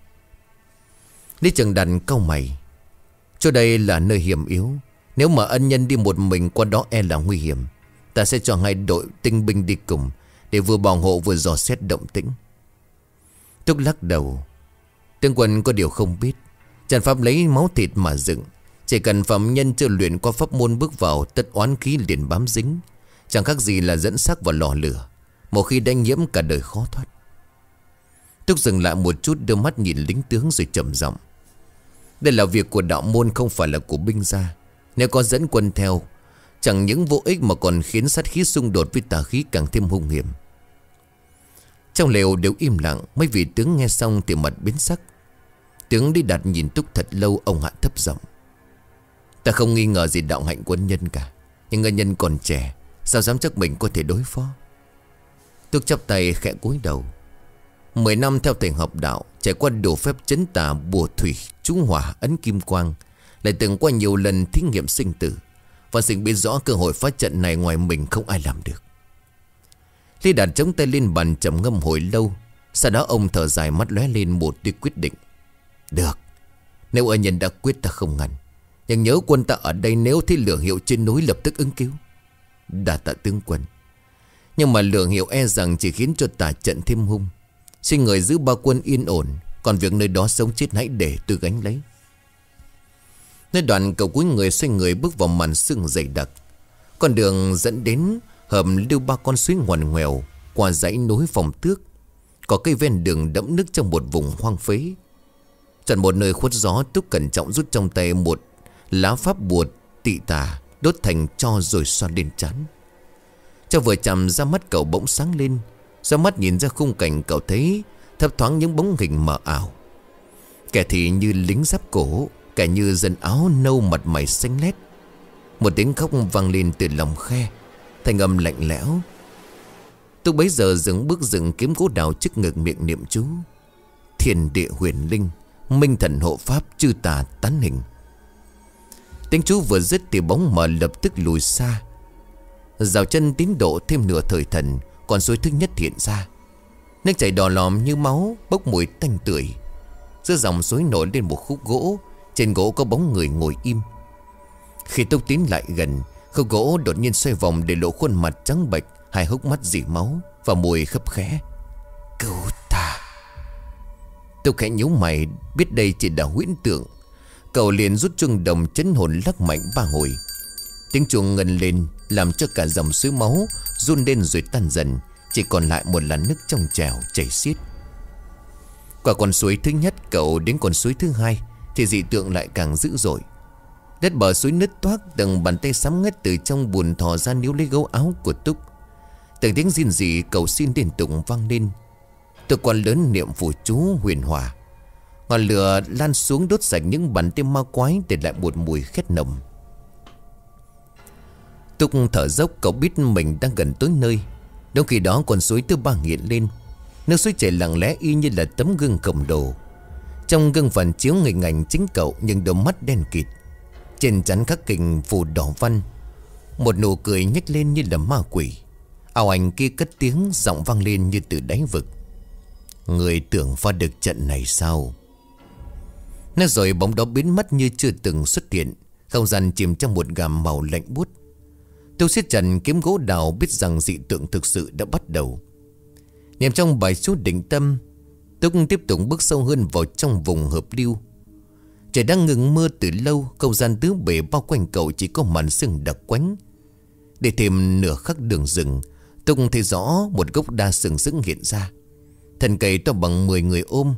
Lý Trường Đàn cau mày: "Chỗ đây là nơi hiểm yếu, nếu mà ân nhân đi một mình qua đó e là nguy hiểm. Ta sẽ cho hai đội tinh binh đi cùng, để vừa bảo hộ vừa dò xét động tĩnh." Túc lắc đầu: "Tướng quân có điều không biết, trận pháp lấy máu thịt mà dựng. Chỉ cần phạm nhân chưa luyện qua pháp môn bước vào, tất oán khí liền bám dính, chẳng khác gì là dẫn xác vào lò lửa. Một khi đã nhiễm cả đời khó thoát." Túc dừng lại một chút, đưa mắt nhìn lính tướng rồi trầm giọng: "Đây là việc của đạo môn, không phải là của binh gia. Nếu có dẫn quân theo, chẳng những vô ích mà còn khiến sát khí xung đột với tà khí càng thêm hung hiểm." Trong lều đều im lặng. Mấy vị tướng nghe xong thì mặt biến sắc. Tướng Lý Đạt nhìn Túc thật lâu, ông hạ thấp giọng: "Ta không nghi ngờ gì đạo hạnh quân nhân cả, nhưng ân nhân còn trẻ, sao dám chắc mình có thể đối phó?" Túc chắp tay khẽ cúi đầu. Mười năm theo thầy học đạo, trải qua đủ phép chấn tà, bùa thủy, trú hỏa, ấn kim quang, lại từng qua nhiều lần thí nghiệm sinh tử, và sinh biết rõ cơ hội phá trận này ngoài mình không ai làm được. Lý Đạt chống tay lên bàn trầm ngâm hồi lâu. Sau đó ông thở dài, mắt lóe lên một tia quyết định: "Được, nếu ân nhân đã quyết ta không ngăn, nhưng nhớ quân ta ở đây, nếu thấy lửa hiệu trên núi lập tức ứng cứu." "Đa tạ tướng quân, nhưng mà lửa hiệu e rằng chỉ khiến cho tà trận thêm hung. Xin người giữ ba quân yên ổn, còn việc nơi đó sống chết hãy để tôi gánh lấy." Nơi đoạn cậu cúi người xoay người bước vào màn sương dày đặc. Con đường dẫn đến hầm lưu ba con suối ngoằn ngoèo qua dãy núi Phong Tước. Có cây ven đường đẫm nước trong một vùng hoang phế. Chọn một nơi khuất gió, Túc cẩn trọng rút trong tay một lá pháp bùa tị tà, đốt thành tro rồi xoa lên trán. Cho vừa chạm ra, mắt cậu bỗng sáng lên. Do mắt nhìn ra khung cảnh, cậu thấy thấp thoáng những bóng hình mờ ảo. Kẻ thì như lính giáp cổ, kẻ như dân áo nâu mặt mày xanh lét. Một tiếng khóc vang lên từ lòng khe, thanh âm lạnh lẽo. Túc bấy giờ dừng bước, dựng kiếm gỗ đào trước ngực, miệng niệm chú: "Thiên địa huyền linh, minh thần hộ pháp, chư tà tán hình." Tiếng chú vừa dứt thì bóng mờ lập tức lùi xa. Rào chân tín độ thêm nửa thời thần, con suối thứ nhất hiện ra. Nước chảy đỏ lòm như máu, bốc mùi tanh tưởi. Giữa dòng suối nổi lên một khúc gỗ, trên gỗ có bóng người ngồi im. Khi Túc tiến lại gần, khúc gỗ đột nhiên xoay vòng để lộ khuôn mặt trắng bệch, hai hốc mắt dỉ máu và mùi khấp khẽ: "Cứu ta!" Túc khẽ nhíu mày, biết đây chỉ là huyễn tượng. Cậu liền rút chuông đồng chấn hồn lắc mạnh ba hồi. Tiếng chuông ngân lên làm cho cả dòng suối máu run lên rồi tan dần, chỉ còn lại một làn nước trong trẻo chảy xiết. Qua con suối thứ nhất, cậu đến con suối thứ hai thì dị tượng lại càng dữ dội. Đất bờ suối nứt toác, từng bàn tay sám ngắt từ trong bùn thò ra níu lấy gấu áo của Túc. Từng tiếng rên rỉ cầu xin liên tục vang lên. Tôi còn lớn niệm phù chú huyền hòa. Ngọn lửa lan xuống đốt sạch những bàn tay ma quái, để lại một mùi khét nồng. Túc thở dốc, cậu biết mình đang gần tới nơi. Đúng khi đó con suối thứ ba hiện lên. Nước suối chảy lặng lẽ y như là tấm gương khổng lồ. Trong gương phản chiếu hình ảnh chính cậu, nhưng đôi mắt đen kịt. Trên trán khắc kình phù đỏ văn. Một nụ cười nhếch lên như là ma quỷ. Ảo ảnh kia cất tiếng, giọng vang lên như từ đáy vực. Người tưởng phá được trận này sao? Nói rồi bóng đó biến mất như chưa từng xuất hiện. Không gian chìm trong một gam màu lạnh buốt. Tôi siết chặt kiếm gỗ đào, biết rằng dị tượng thực sự đã bắt đầu. Niệm trong bài chú định tâm, Túc tiếp tục bước sâu hơn vào trong vùng hợp lưu. Trời đang ngừng mưa từ lâu. Không gian tứ bề bao quanh cậu chỉ có màn sương đặc quánh. Để thêm nửa khắc đường rừng, Túc thấy rõ một gốc đa sừng sững hiện ra. Thân cây to bằng mười người ôm,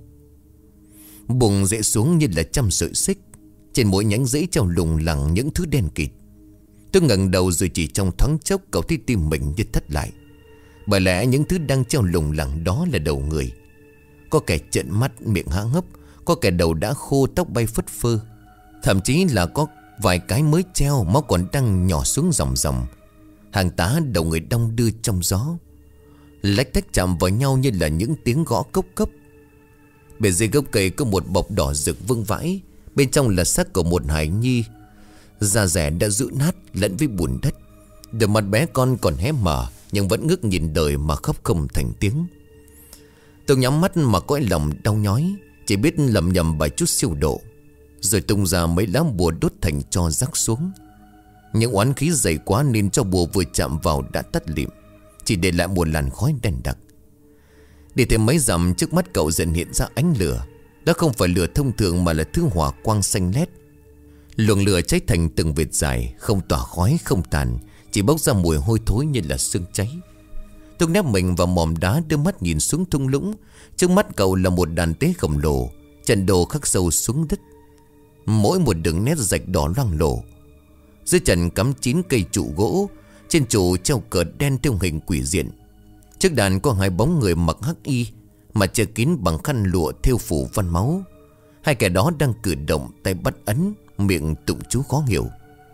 bùng rễ xuống như là trăm sợi xích. Trên mỗi nhánh rễ treo lủng lẳng những thứ đen kịt. Tôi ngẩng đầu rồi chỉ trong thoáng chốc cậu thấy tim mình như thắt lại. Bởi lẽ những thứ đang treo lủng lẳng đó là đầu người. Có kẻ trợn mắt miệng há hốc, có kẻ đầu đã khô tóc bay phất phơ. Thậm chí là có vài cái mới treo, máu còn đang nhỏ xuống ròng ròng. Hàng tá đầu người đong đưa trong gió, lách tách chạm vào nhau như là những tiếng gõ cốc cấp. Bên dưới gốc cây có một bọc đỏ rực vương vãi. Bên trong là xác của một hài nhi, da rẻ đã rũ nát lẫn với bùn đất. Đôi mắt bé con còn hé mở, nhưng vẫn ngước nhìn đời mà khóc không thành tiếng. Tôi nhắm mắt mà cõi lòng đau nhói, chỉ biết lầm nhầm bài chút siêu độ. Rồi tung ra mấy lá bùa đốt thành tro rắc xuống. Những oán khí dày quá nên cho bùa vừa chạm vào đã tắt lịm, chỉ để lại một làn khói đen đặc. Để thêm mấy dặm trước mắt cậu dần hiện ra ánh lửa. Đó không phải lửa thông thường mà là thứ hỏa quang xanh lét. Luồng lửa cháy thành từng vệt dài, không tỏa khói không tàn, chỉ bốc ra mùi hôi thối như là xương cháy. Tôi nép mình vào mỏm đá, đưa mắt nhìn xuống thung lũng. Trước mắt cậu là một đàn tế khổng lồ, trận đồ khắc sâu xuống đất, mỗi một đường nét rạch đỏ loang lổ. Dưới trần cắm chín cây trụ gỗ, trên trụ treo cờ đen theo hình quỷ diện. Trước đàn có hai bóng người mặc hắc y, mà che kín bằng khăn lụa thêu phủ văn máu. Hai kẻ đó đang cử động, tay bắt ấn, miệng tụng chú khó hiểu.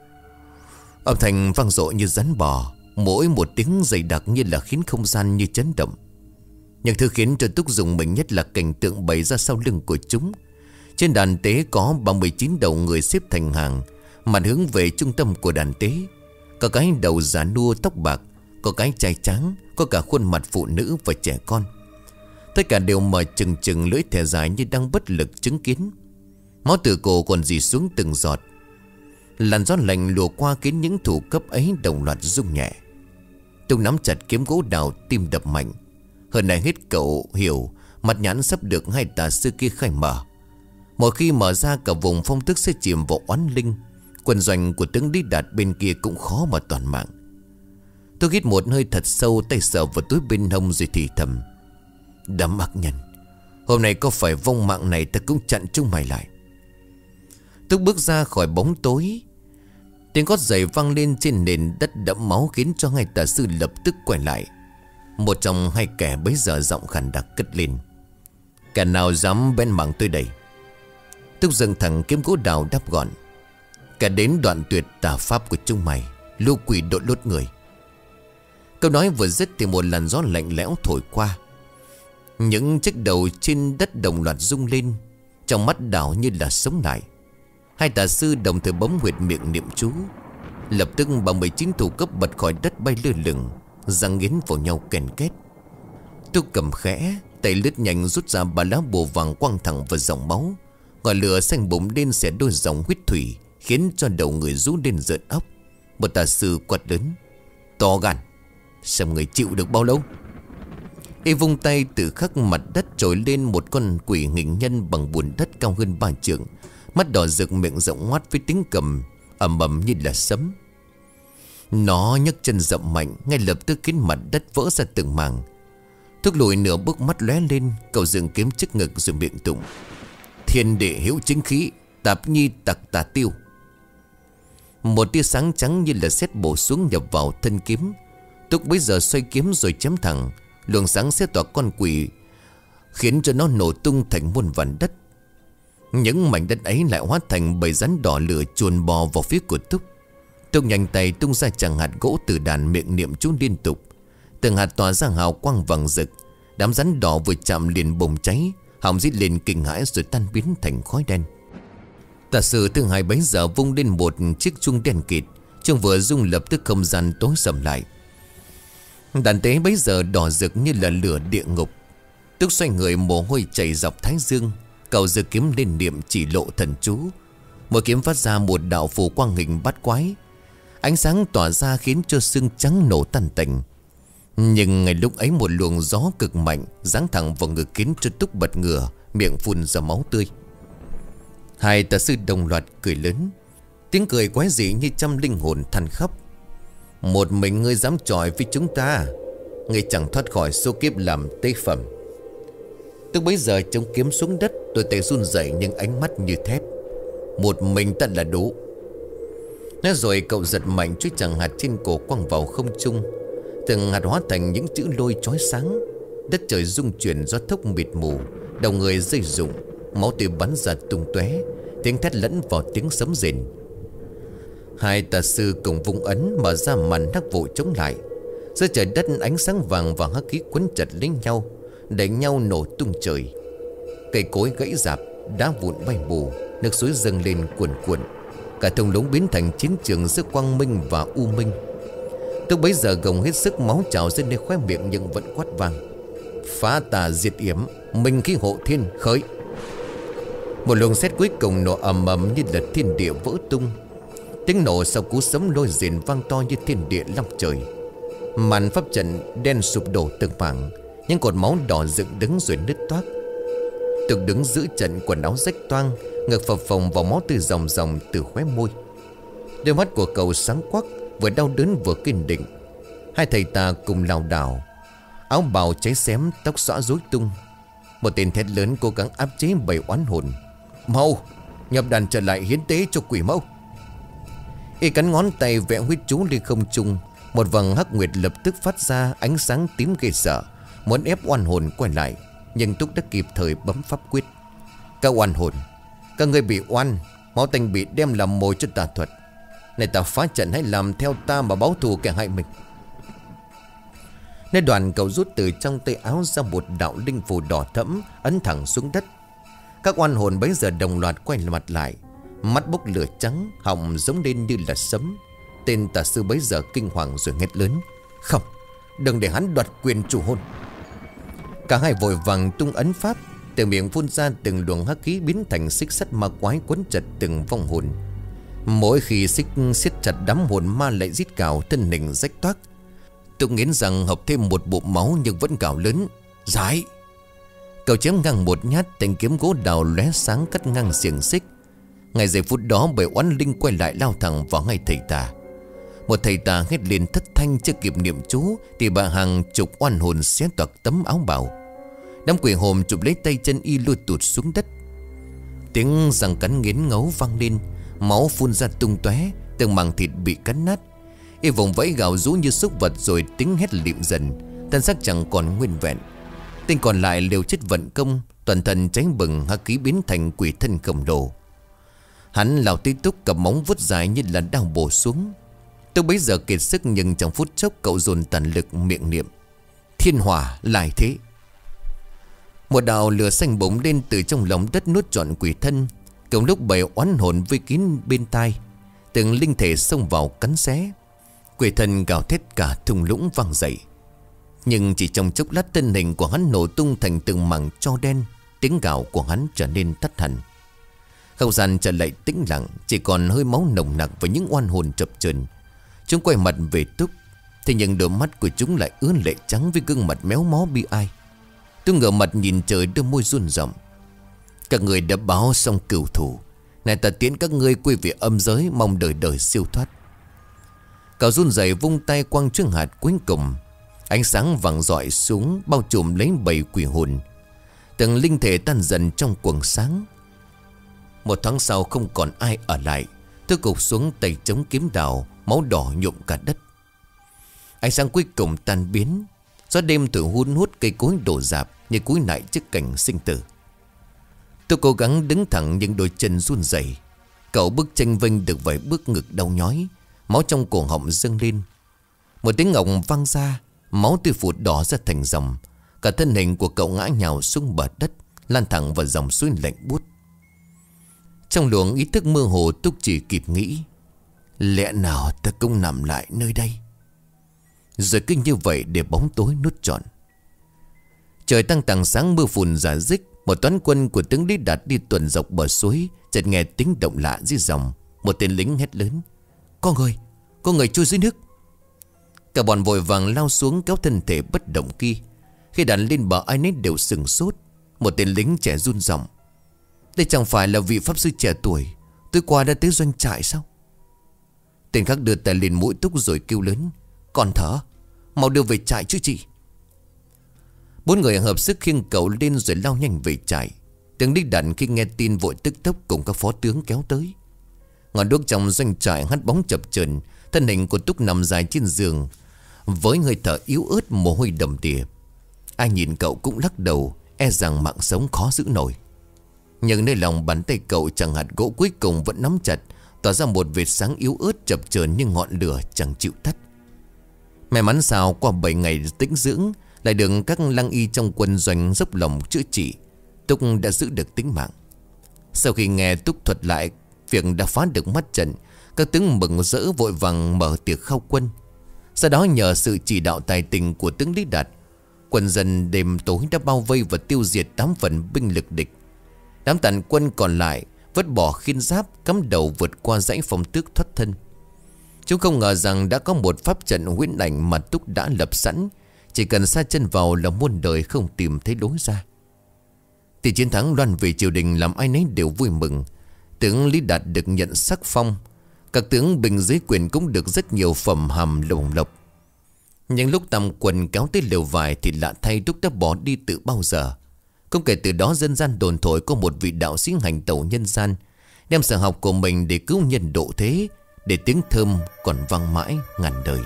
Âm thanh vang dội như rắn bò, mỗi một tiếng dày đặc như là khiến không gian như chấn động. Nhưng thứ khiến cho Túc dùng mình nhất là cảnh tượng bày ra sau lưng của chúng. Trên đàn tế có ba mươi chín đầu người xếp thành hàng, mặt hướng về trung tâm của đàn tế. Có cái đầu già nua tóc bạc, có cái trai trắng, có cả khuôn mặt phụ nữ và trẻ con. Tất cả đều mở trừng trừng lưỡi thẻ dài như đang bất lực chứng kiến. Máu từ cổ còn rỉ xuống từng giọt. Làn gió lạnh lùa qua khiến những thủ cấp ấy đồng loạt rung nhẹ. Tùng nắm chặt kiếm gỗ đào, tim đập mạnh. Hơn này hết cậu hiểu mặt nhãn sắp được hai tà sư kia khai mở. Mỗi khi mở ra cả vùng phong thức sẽ chìm vào oán linh. Quân doanh của tướng Lý Đạt bên kia cũng khó mà toàn mạng. Tôi hít một hơi thật sâu, tay sờ vào túi bên hông rồi thì thầm: đám ác nhân, hôm nay có phải vong mạng này ta cũng chặn chúng mày lại. Tôi bước ra khỏi bóng tối. Tiếng gót giày vang lên trên nền đất đẫm máu khiến cho hai tà sư lập tức quay lại. Một trong hai kẻ bấy giờ giọng khàn đặc cất lên: kẻ nào dám bén mảng tôi đây? Tôi dừng thẳng kiếm gỗ đào đáp gọn: kẻ đến đoạn tuyệt tà pháp của chúng mày, lũ quỷ đội lốt người. Câu nói vừa dứt thì một làn gió lạnh lẽo thổi qua. Những chiếc đầu trên đất đồng loạt rung lên, trong mắt đảo như là sống lại. Hai tà sư đồng thời bấm huyệt miệng niệm chú. Lập tức ba mươi chín thủ cấp bật khỏi đất bay lơ lửng, răng nghiến vào nhau kèn két. Tôi cầm khẽ, tay lướt nhanh rút ra ba lá bùa vàng quăng thẳng vào dòng máu. Ngọn lửa xanh bùng lên xẻ đôi dòng huyết thủy, khiến cho đầu người rú lên rợn óc. Một tà sư quát lớn: to gan, xem người chịu được bao lâu. Y vung tay, từ khắc mặt đất trồi lên một con quỷ hình nhân bằng bùn đất cao hơn ba trượng, mắt đỏ rực, miệng rộng ngoát với tiếng cầm ầm ầm như là sấm. Nó nhấc chân dậm mạnh, ngay lập tức khiến mặt đất vỡ ra từng mảng. Thúc lùi nửa bước, mắt lóe lên, cậu dựng kiếm trước ngực rồi miệng tụng: thiên địa hiếu chính khí, tạp nhi tặc tà tiêu. Một tia sáng trắng như là sét bổ xuống nhập vào thân kiếm. Túc bấy giờ xoay kiếm rồi chém thẳng. Luồng sáng xé toạc con quỷ, khiến cho nó nổ tung thành muôn vàn đất. Những mảnh đất ấy lại hóa thành bầy rắn đỏ lửa chuồn bò vào phía của Túc. Túc nhanh tay tung ra chẳng hạt gỗ từ đàn, miệng niệm chú liên tục. Từng hạt tỏa ra hào quang vàng rực. Đám rắn đỏ vừa chạm liền bùng cháy, họng rít lên kinh hãi rồi tan biến thành khói đen. Tà sư thứ hai bấy giờ vung lên một chiếc chuông đen kịt. Chuông vừa rung lập tức không gian tối sầm lại. Đàn tế bấy giờ đỏ rực như là lửa địa ngục. Túc xoay người, mồ hôi chảy dọc thái dương. Cậu giơ kiếm lên niệm chỉ lộ thần chú. Mỗi kiếm phát ra một đạo phù quang hình bát quái. Ánh sáng tỏa ra khiến cho xương trắng nổ tan tành. Nhưng ngay lúc ấy một luồng gió cực mạnh giáng thẳng vào ngực khiến cho Túc bật ngửa, miệng phun ra máu tươi. Hai tà sư đồng loạt cười lớn. Tiếng cười quái dị như trăm linh hồn than khóc. Một mình ngươi dám chọi với chúng ta, ngươi chẳng thoát khỏi số kiếp làm tế phẩm. Túc bấy giờ chống kiếm xuống đất, đôi tay run rẩy nhưng ánh mắt như thép. Một mình ta là đủ. Nói rồi cậu giật mạnh chuỗi chẳng hạt trên cổ quăng vào không trung. Từng hạt hóa thành những chữ lôi chói sáng. Đất trời rung chuyển, gió thốc mịt mù, đầu người rơi rụng, máu tươi bắn ra tung tóe, tiếng thét lẫn vào tiếng sấm rền. Hai tà sư cùng vung ấn mở ra màn hắc vụ chống lại. Giữa trời đất ánh sáng vàng và hắc khí quấn chặt lấy nhau, đẩy nhau nổ tung trời. Cây cối gãy rạp, đá vụn bay mù, nước suối dâng lên cuồn cuộn. Cả thung lũng biến thành chiến trường giữa quang minh và u minh. Túc bấy giờ gồng hết sức, máu trào ra nơi khóe miệng nhưng vẫn quát vang: phá tà diệt yểm, minh khí hộ thiên, khởi. Một luồng sét cuối cùng nổ ầm ầm như là thiên địa vỡ tung. Tiếng nổ sau cú sấm lôi rền vang to như thiên địa long trời. Màn pháp trận đen sụp đổ từng mảng, những cột máu đỏ dựng đứng rồi nứt toác. Túc đứng giữ trận, quần áo rách toang, ngực phập phồng vào máu tươi ròng ròng từ khóe môi. Đôi mắt của cậu sáng quắc, vừa đau đớn vừa kiên định. Hai thầy tà cùng lảo đảo, áo bào cháy xém, tóc xõa rối tung. Một tên thét lớn cố gắng áp chế bầy oán hồn: mau nhập đàn trở lại hiến tế cho quỷ mẫu. Y cắn ngón tay vẽ huyết chú lên không trung. Một vầng hắc nguyệt lập tức phát ra ánh sáng tím ghê sợ, muốn ép oan hồn quay lại. Nhưng Túc đã kịp thời bấm pháp quyết: các oan hồn, các ngươi bị oan, máu tanh bị đem làm mồi cho tà thuật. Này ta phá trận, hãy làm theo ta mà báo thù kẻ hại mình. Nên đoàn cậu rút từ trong tay áo ra một đạo linh phù đỏ thẫm, ấn thẳng xuống đất. Các oan hồn bấy giờ đồng loạt quay mặt lại, mắt bốc lửa trắng, họng giống lên như là sấm. Tên tà sư bấy giờ kinh hoàng rồi hét lớn: không, đừng để hắn đoạt quyền chủ hồn. Cả hai vội vàng tung ấn pháp, từ miệng phun ra từng luồng hắc khí biến thành xích sắt ma quái quấn chặt từng vong hồn. Mỗi khi xích siết chặt, đám hồn ma lại rít cào, thân hình rách toác. Túc nghiến rằng hợp thêm một bụng máu nhưng vẫn gào lớn: giải! Cậu chém ngang một nhát, thanh kiếm gỗ đào lóe sáng cắt ngang xiềng xích. Ngay giây phút đó, bầy oán linh quay lại lao thẳng vào ngay thầy tà. Một thầy tà hét lên thất thanh, chưa kịp niệm chú thì bà hàng chục oan hồn xé toạc tấm áo bào. Đám quỷ hồn chụp lấy tay chân y lôi tụt xuống đất. Tiếng răng cắn nghiến ngấu vang lên, máu phun ra tung tóe, từng mảng thịt bị cắn nát. Y vùng vẫy gào rú như súc vật rồi tiếng hét lịm dần, thân xác chẳng còn nguyên vẹn. Tên còn lại liều chết vận công, toàn thân cháy bừng, hắc khí biến thành quỷ thân khổng lồ. Hắn lao tới Túc, cầm móng vuốt dài như là đao bổ xuống. Túc bấy giờ kiệt sức nhưng trong phút chốc cậu dồn tàn lực, miệng niệm: thiên hỏa lại thế. Một đạo lửa xanh bỗng lên từ trong lòng đất nuốt trọn quỷ thân. Cùng lúc bầy oán hồn vây kín bên tai, từng linh thể xông vào cắn xé. Quỷ thân gào thét, cả thung lũng vang dậy. Nhưng chỉ trong chốc lát, thân hình của hắn nổ tung thành từng mảng tro đen. Tiếng gào của hắn trở nên tắt hẳn. Không gian trở lại tĩnh lặng, chỉ còn hơi máu nồng nặc và những oan hồn chập chờn. Chúng quay mặt về Túc, thế nhưng đôi mắt của chúng lại ứa lệ trắng với gương mặt méo mó bi ai. Tôi ngửa mặt nhìn trời, đôi môi run rộng: các người đã báo xong cửu thủ, này ta tiễn các ngươi quay về âm giới, mong đời đời siêu thoát. Cậu run rẩy vung tay quăng chiếc hạt cuối cùng. Ánh sáng vàng rọi xuống, bao trùm lấy bầy quỷ hồn. Từng linh thể tan dần trong quầng sáng. Một thoáng sau không còn ai ở lại. Tôi gục xuống tay chống kiếm đào, máu đỏ nhuộm cả đất. Ánh sáng cuối cùng tan biến. Gió đêm tự hun hút cây cối đổ rạp như cúi lại trước cảnh sinh tử. Tôi cố gắng đứng thẳng nhưng đôi chân run rẩy. Cậu bước chênh vênh được vài bước, ngực đau nhói, máu trong cổ họng dâng lên. Một tiếng ngọng vang ra, máu tươi phụt đỏ ra thành dòng. Cả thân hình của cậu ngã nhào xuống bờ đất, lan thẳng vào dòng suối lạnh buốt. Trong luồng ý thức mơ hồ, Túc chỉ kịp nghĩ, lẽ nào ta cũng nằm lại nơi đây. Rồi cứ như vậy để bóng tối nuốt trọn. Trời tăng tàng sáng, mưa phùn rả rích. Một toán quân của tướng Lý Đạt đi tuần dọc bờ suối, chợt nghe tiếng động lạ dưới dòng. Một tên lính hét lớn, có người, có người trôi dưới nước. Cả bọn vội vàng lao xuống kéo thân thể bất động kia. Khi đặt lên bờ, ai nấy đều sừng sốt. Một tên lính trẻ run giọng, đây chẳng phải là vị pháp sư trẻ tuổi tối qua đã tới doanh trại sao? Tên khác đưa tay lên mũi Túc rồi kêu lớn, còn thở, mau đưa về trại chứ chị. Bốn người hợp sức khiêng cậu lên rồi lao nhanh về trại. Tướng Lý Đạt khi nghe tin vội tức tốc cùng các phó tướng kéo tới. Ngọn đuốc trong doanh trại hắt bóng chập chờn. Thân hình của Túc nằm dài trên giường với hơi thở yếu ớt, mồ hôi đầm đìa. Ai nhìn cậu cũng lắc đầu, e rằng mạng sống khó giữ nổi. Nhưng nơi lòng bàn tay cậu chẳng hạt gỗ cuối cùng vẫn nắm chặt, tỏa ra một vệt sáng yếu ớt chập chờn như ngọn lửa chẳng chịu tắt. May mắn sao qua bảy ngày tĩnh dưỡng, lại được các lăng y trong quân doanh dốc lòng chữa trị, Túc đã giữ được tính mạng. Sau khi nghe Túc thuật lại việc đã phá được mắt trận, các tướng mừng rỡ vội vàng mở tiệc khao quân. Sau đó nhờ sự chỉ đạo tài tình của tướng Lý Đạt, quân dân đêm tối đã bao vây và tiêu diệt tám phần binh lực địch. Đám tàn quân còn lại vứt bỏ khiên giáp, cắm đầu vượt qua dãy phòng tước thoát thân. Chúng không ngờ rằng đã có một pháp trận huyễn ảnh mà Túc đã lập sẵn, chỉ cần sa chân vào là muôn đời không tìm thấy lối ra. Thì chiến thắng loan về triều đình làm ai nấy đều vui mừng. Tướng Lý Đạt được nhận sắc phong, các tướng bình dưới quyền cũng được rất nhiều phẩm hàm lồng lộc. Nhưng lúc tam quân kéo tới lều vải thì lạ thay Túc đã bỏ đi từ bao giờ. Không kể từ đó dân gian đồn thổi có một vị đạo sĩ hành tẩu nhân gian, đem sở học của mình để cứu nhân độ thế, để tiếng thơm còn vang mãi ngàn đời.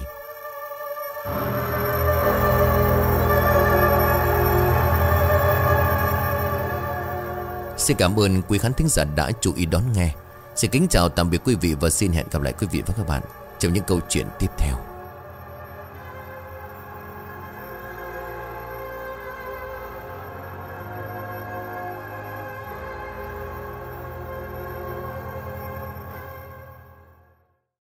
Xin cảm ơn quý khán thính giả đã chú ý đón nghe. Xin kính chào tạm biệt quý vị và xin hẹn gặp lại quý vị và các bạn trong những câu chuyện tiếp theo.